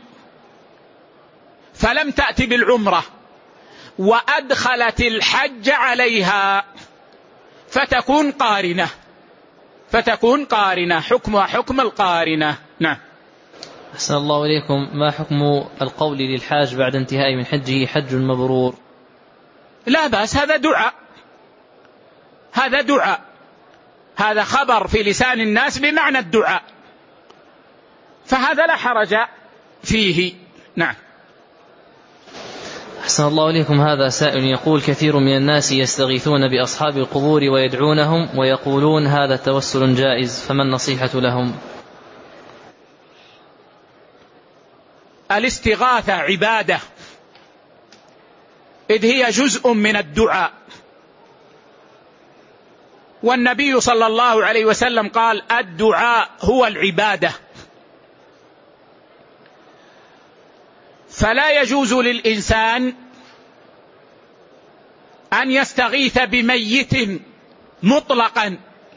فلم تأتي بالعمرة وأدخلت الحج عليها، فتكون قارنة، فتكون قارنة، حكمها حكم القارنة. نعم. أحسن الله إليكم. ما حكم القول للحاج بعد انتهاء من حجه: حج مبرور؟ لا بأس، هذا دعاء، هذا دعاء، هذا خبر في لسان الناس بمعنى الدعاء، فهذا لا حرج فيه. نعم. أحسن الله إليكم. هذا سائل يقول: كثير من الناس يستغيثون بأصحاب القبور ويدعونهم ويقولون هذا توسل جائز، فما النصيحة لهم؟ الاستغاثة عبادة، إذ هي جزء من الدعاء، والنبي صلى الله عليه وسلم قال: الدعاء هو العبادة. فلا يجوز للإنسان أن يستغيث بميت مطلقا،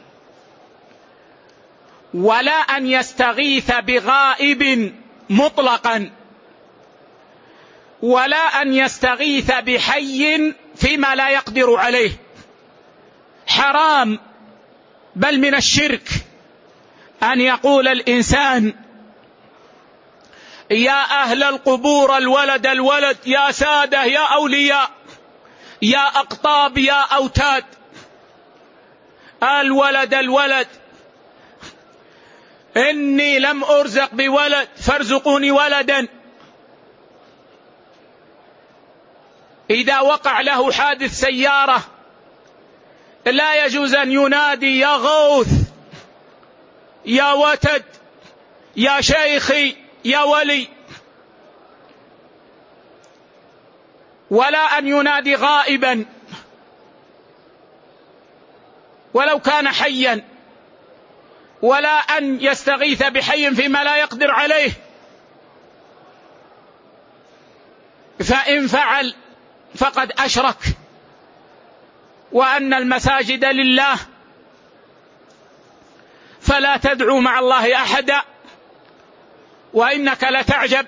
ولا أن يستغيث بغائب مطلقا، ولا أن يستغيث بحي فيما لا يقدر عليه، حرام، بل من الشرك أن يقول الإنسان: يا أهل القبور الولد الولد، يا سادة، يا أولياء، يا أقطاب، يا أوتاد، الولد الولد، إني لم أرزق بولد فارزقوني ولدا. إذا وقع له حادث سيارة لا يجوز أن ينادي: يا غوث، يا وتد، يا شيخي، يا ولي، ولا أن ينادي غائبا ولو كان حيا، ولا أن يستغيث بحي فيما لا يقدر عليه، فإن فعل فقد أشرك. وأن المساجد لله فلا تدعو مع الله أحدا. وإنك لتعجب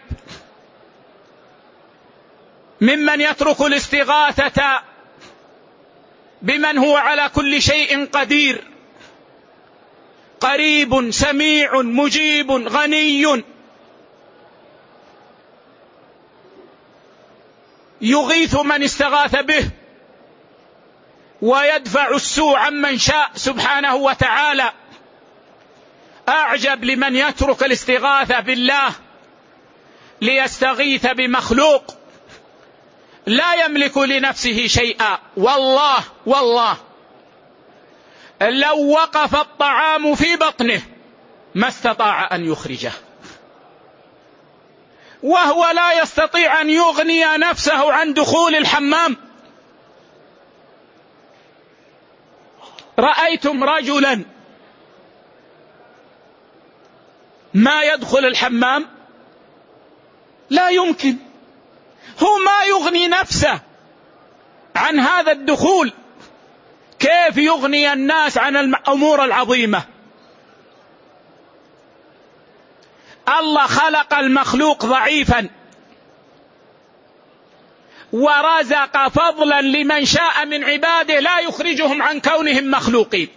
ممن يترك الاستغاثة بمن هو على كل شيء قدير، قريب سميع مجيب غني، يغيث من استغاث به ويدفع السوء عمن شاء سبحانه وتعالى. أعجب لمن يترك الاستغاثة بالله ليستغيث بمخلوق لا يملك لنفسه شيئا. والله والله لو وقف الطعام في بطنه ما استطاع أن يخرجه، وهو لا يستطيع أن يغني نفسه عن دخول الحمام. رأيتم رجلا ما يدخل الحمام؟ لا يمكن، هو ما يغني نفسه عن هذا الدخول، كيف يغني الناس عن الأمور العظيمة؟ الله خلق المخلوق ضعيفا ورزق فضلا لمن شاء من عباده لا يخرجهم عن كونهم مخلوقين.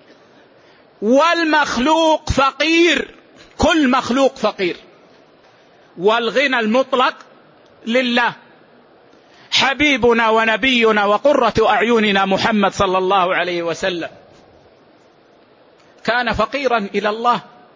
والمخلوق فقير، كل مخلوق فقير، والغنى المطلق لله. حبيبنا ونبينا وقرة أعيننا محمد صلى الله عليه وسلم كان فقيرا إلى الله،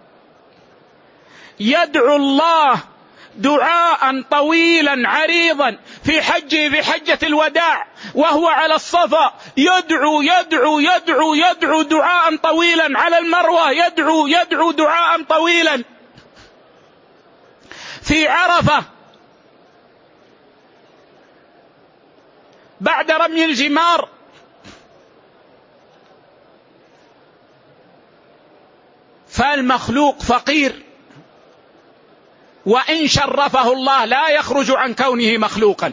يدعو الله دعاء طويلا عريضا في حجه في حجة الوداع وهو على الصفا، يدعو يدعو يدعو يدعو دعاء طويلا، على المروة يدعو يدعو دعاء طويلا، في عرفة بعد رمي الجمار فالمخلوق فقير، وإن شرفه الله لا يخرج عن كونه مخلوقا،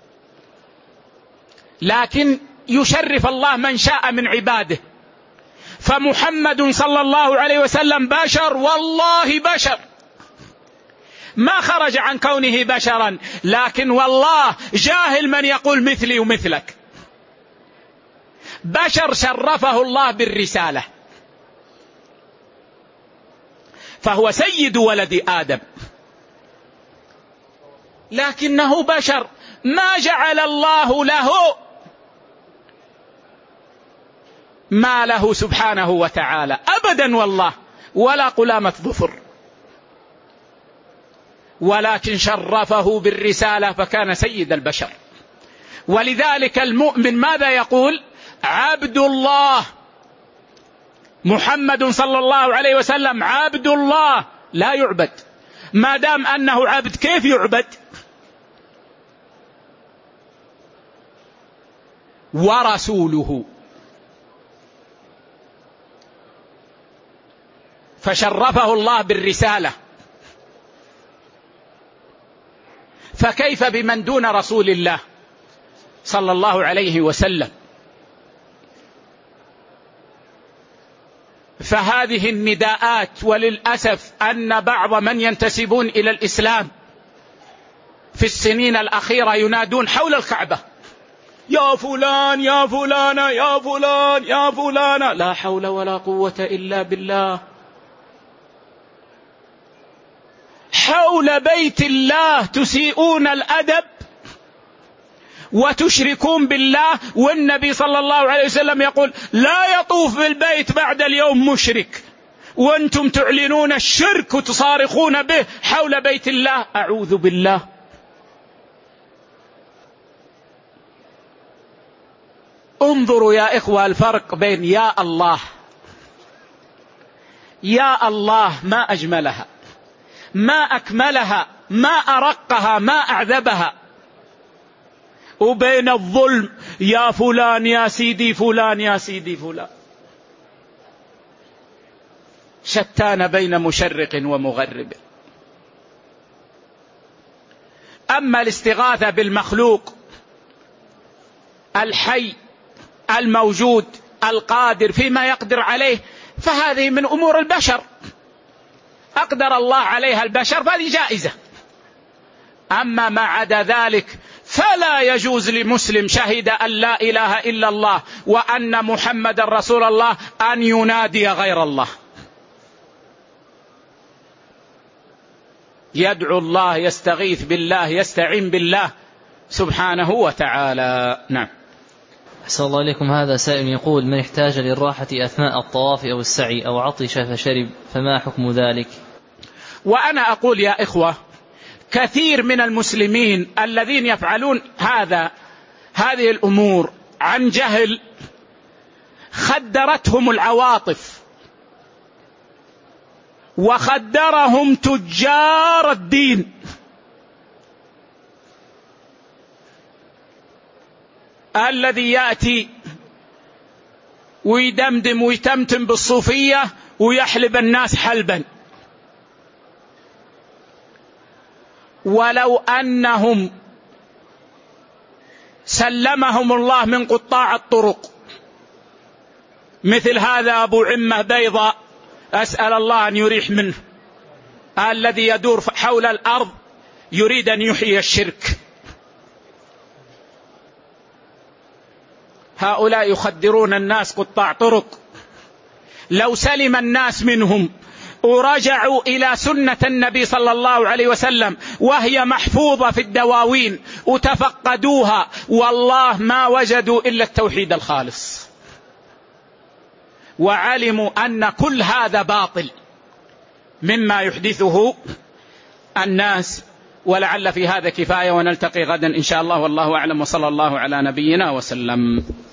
لكن يشرف الله من شاء من عباده. فمحمد صلى الله عليه وسلم بشر، والله بشر، ما خرج عن كونه بشرا، لكن والله جاهل من يقول مثلي ومثلك. بشر شرفه الله بالرسالة، فهو سيد ولد آدم، لكنه بشر، ما جعل الله له ما له سبحانه وتعالى أبدا والله، ولا قلامة ظفر، ولكن شرفه بالرسالة فكان سيد البشر. ولذلك المؤمن ماذا يقول؟ عبد الله محمد صلى الله عليه وسلم عبد الله لا يعبد. ما دام أنه عبد كيف يعبد؟ ورسوله. فشرفه الله بالرسالة، فكيف بمن دون رسول الله صلى الله عليه وسلم؟ فهذه النداءات، وللأسف أن بعض من ينتسبون إلى الإسلام في السنين الأخيرة ينادون حول الكعبة يا فلان يا فلانة يا فلان يا فلانة، لا حول ولا قوة إلا بالله. حول بيت الله تسيئون الأدب وتشركون بالله، والنبي صلى الله عليه وسلم يقول لا يطوف بالبيت بعد اليوم مشرك، وأنتم تعلنون الشرك وتصارخون به حول بيت الله. أعوذ بالله. انظروا يا إخوة الفرق بين يا الله يا الله ما أجملها، ما أكملها، ما أرقها، ما أعذبها، وبين الظلم يا فلان يا سيدي فلان يا سيدي فلان. شتان بين مشرق ومغرب. أما الاستغاثة بالمخلوق الحي الموجود القادر فيما يقدر عليه، فهذه من أمور البشر، أقدر الله عليها البشر فهذه جائزة. أما ما عدا ذلك فلا يجوز لمسلم شهد أن لا إله إلا الله وأن محمد رسول الله أن ينادي غير الله. يدعو الله، يستغيث بالله، يستعين بالله سبحانه وتعالى. نعم. أحسن الله إليكم. هذا سائل يقول: من احتاج للراحة أثناء الطواف أو السعي أو عطش فشرب فما حكم ذلك؟ وأنا أقول يا إخوة، كثير من المسلمين الذين يفعلون هذا هذه الأمور عن جهل خدرتهم العواطف وخدرهم تجار الدين. الذي يأتي ويدمدم ويتمتم بالصوفية ويحلب الناس حلبا، ولو أنهم سلمهم الله من قطاع الطرق مثل هذا أبو عمة بيضاء، أسأل الله أن يريح منه، الذي يدور حول الأرض يريد أن يحيي الشرك. هؤلاء يخدرون الناس قطاع طرق. لو سلم الناس منهم ورجعوا إلى سنة النبي صلى الله عليه وسلم وهي محفوظة في الدواوين وتفقدوها، والله ما وجدوا إلا التوحيد الخالص، وعلموا أن كل هذا باطل مما يحدثه الناس. ولعل في هذا كفاية، ونلتقي غدا إن شاء الله، والله أعلم، وصلى الله على نبينا وسلم.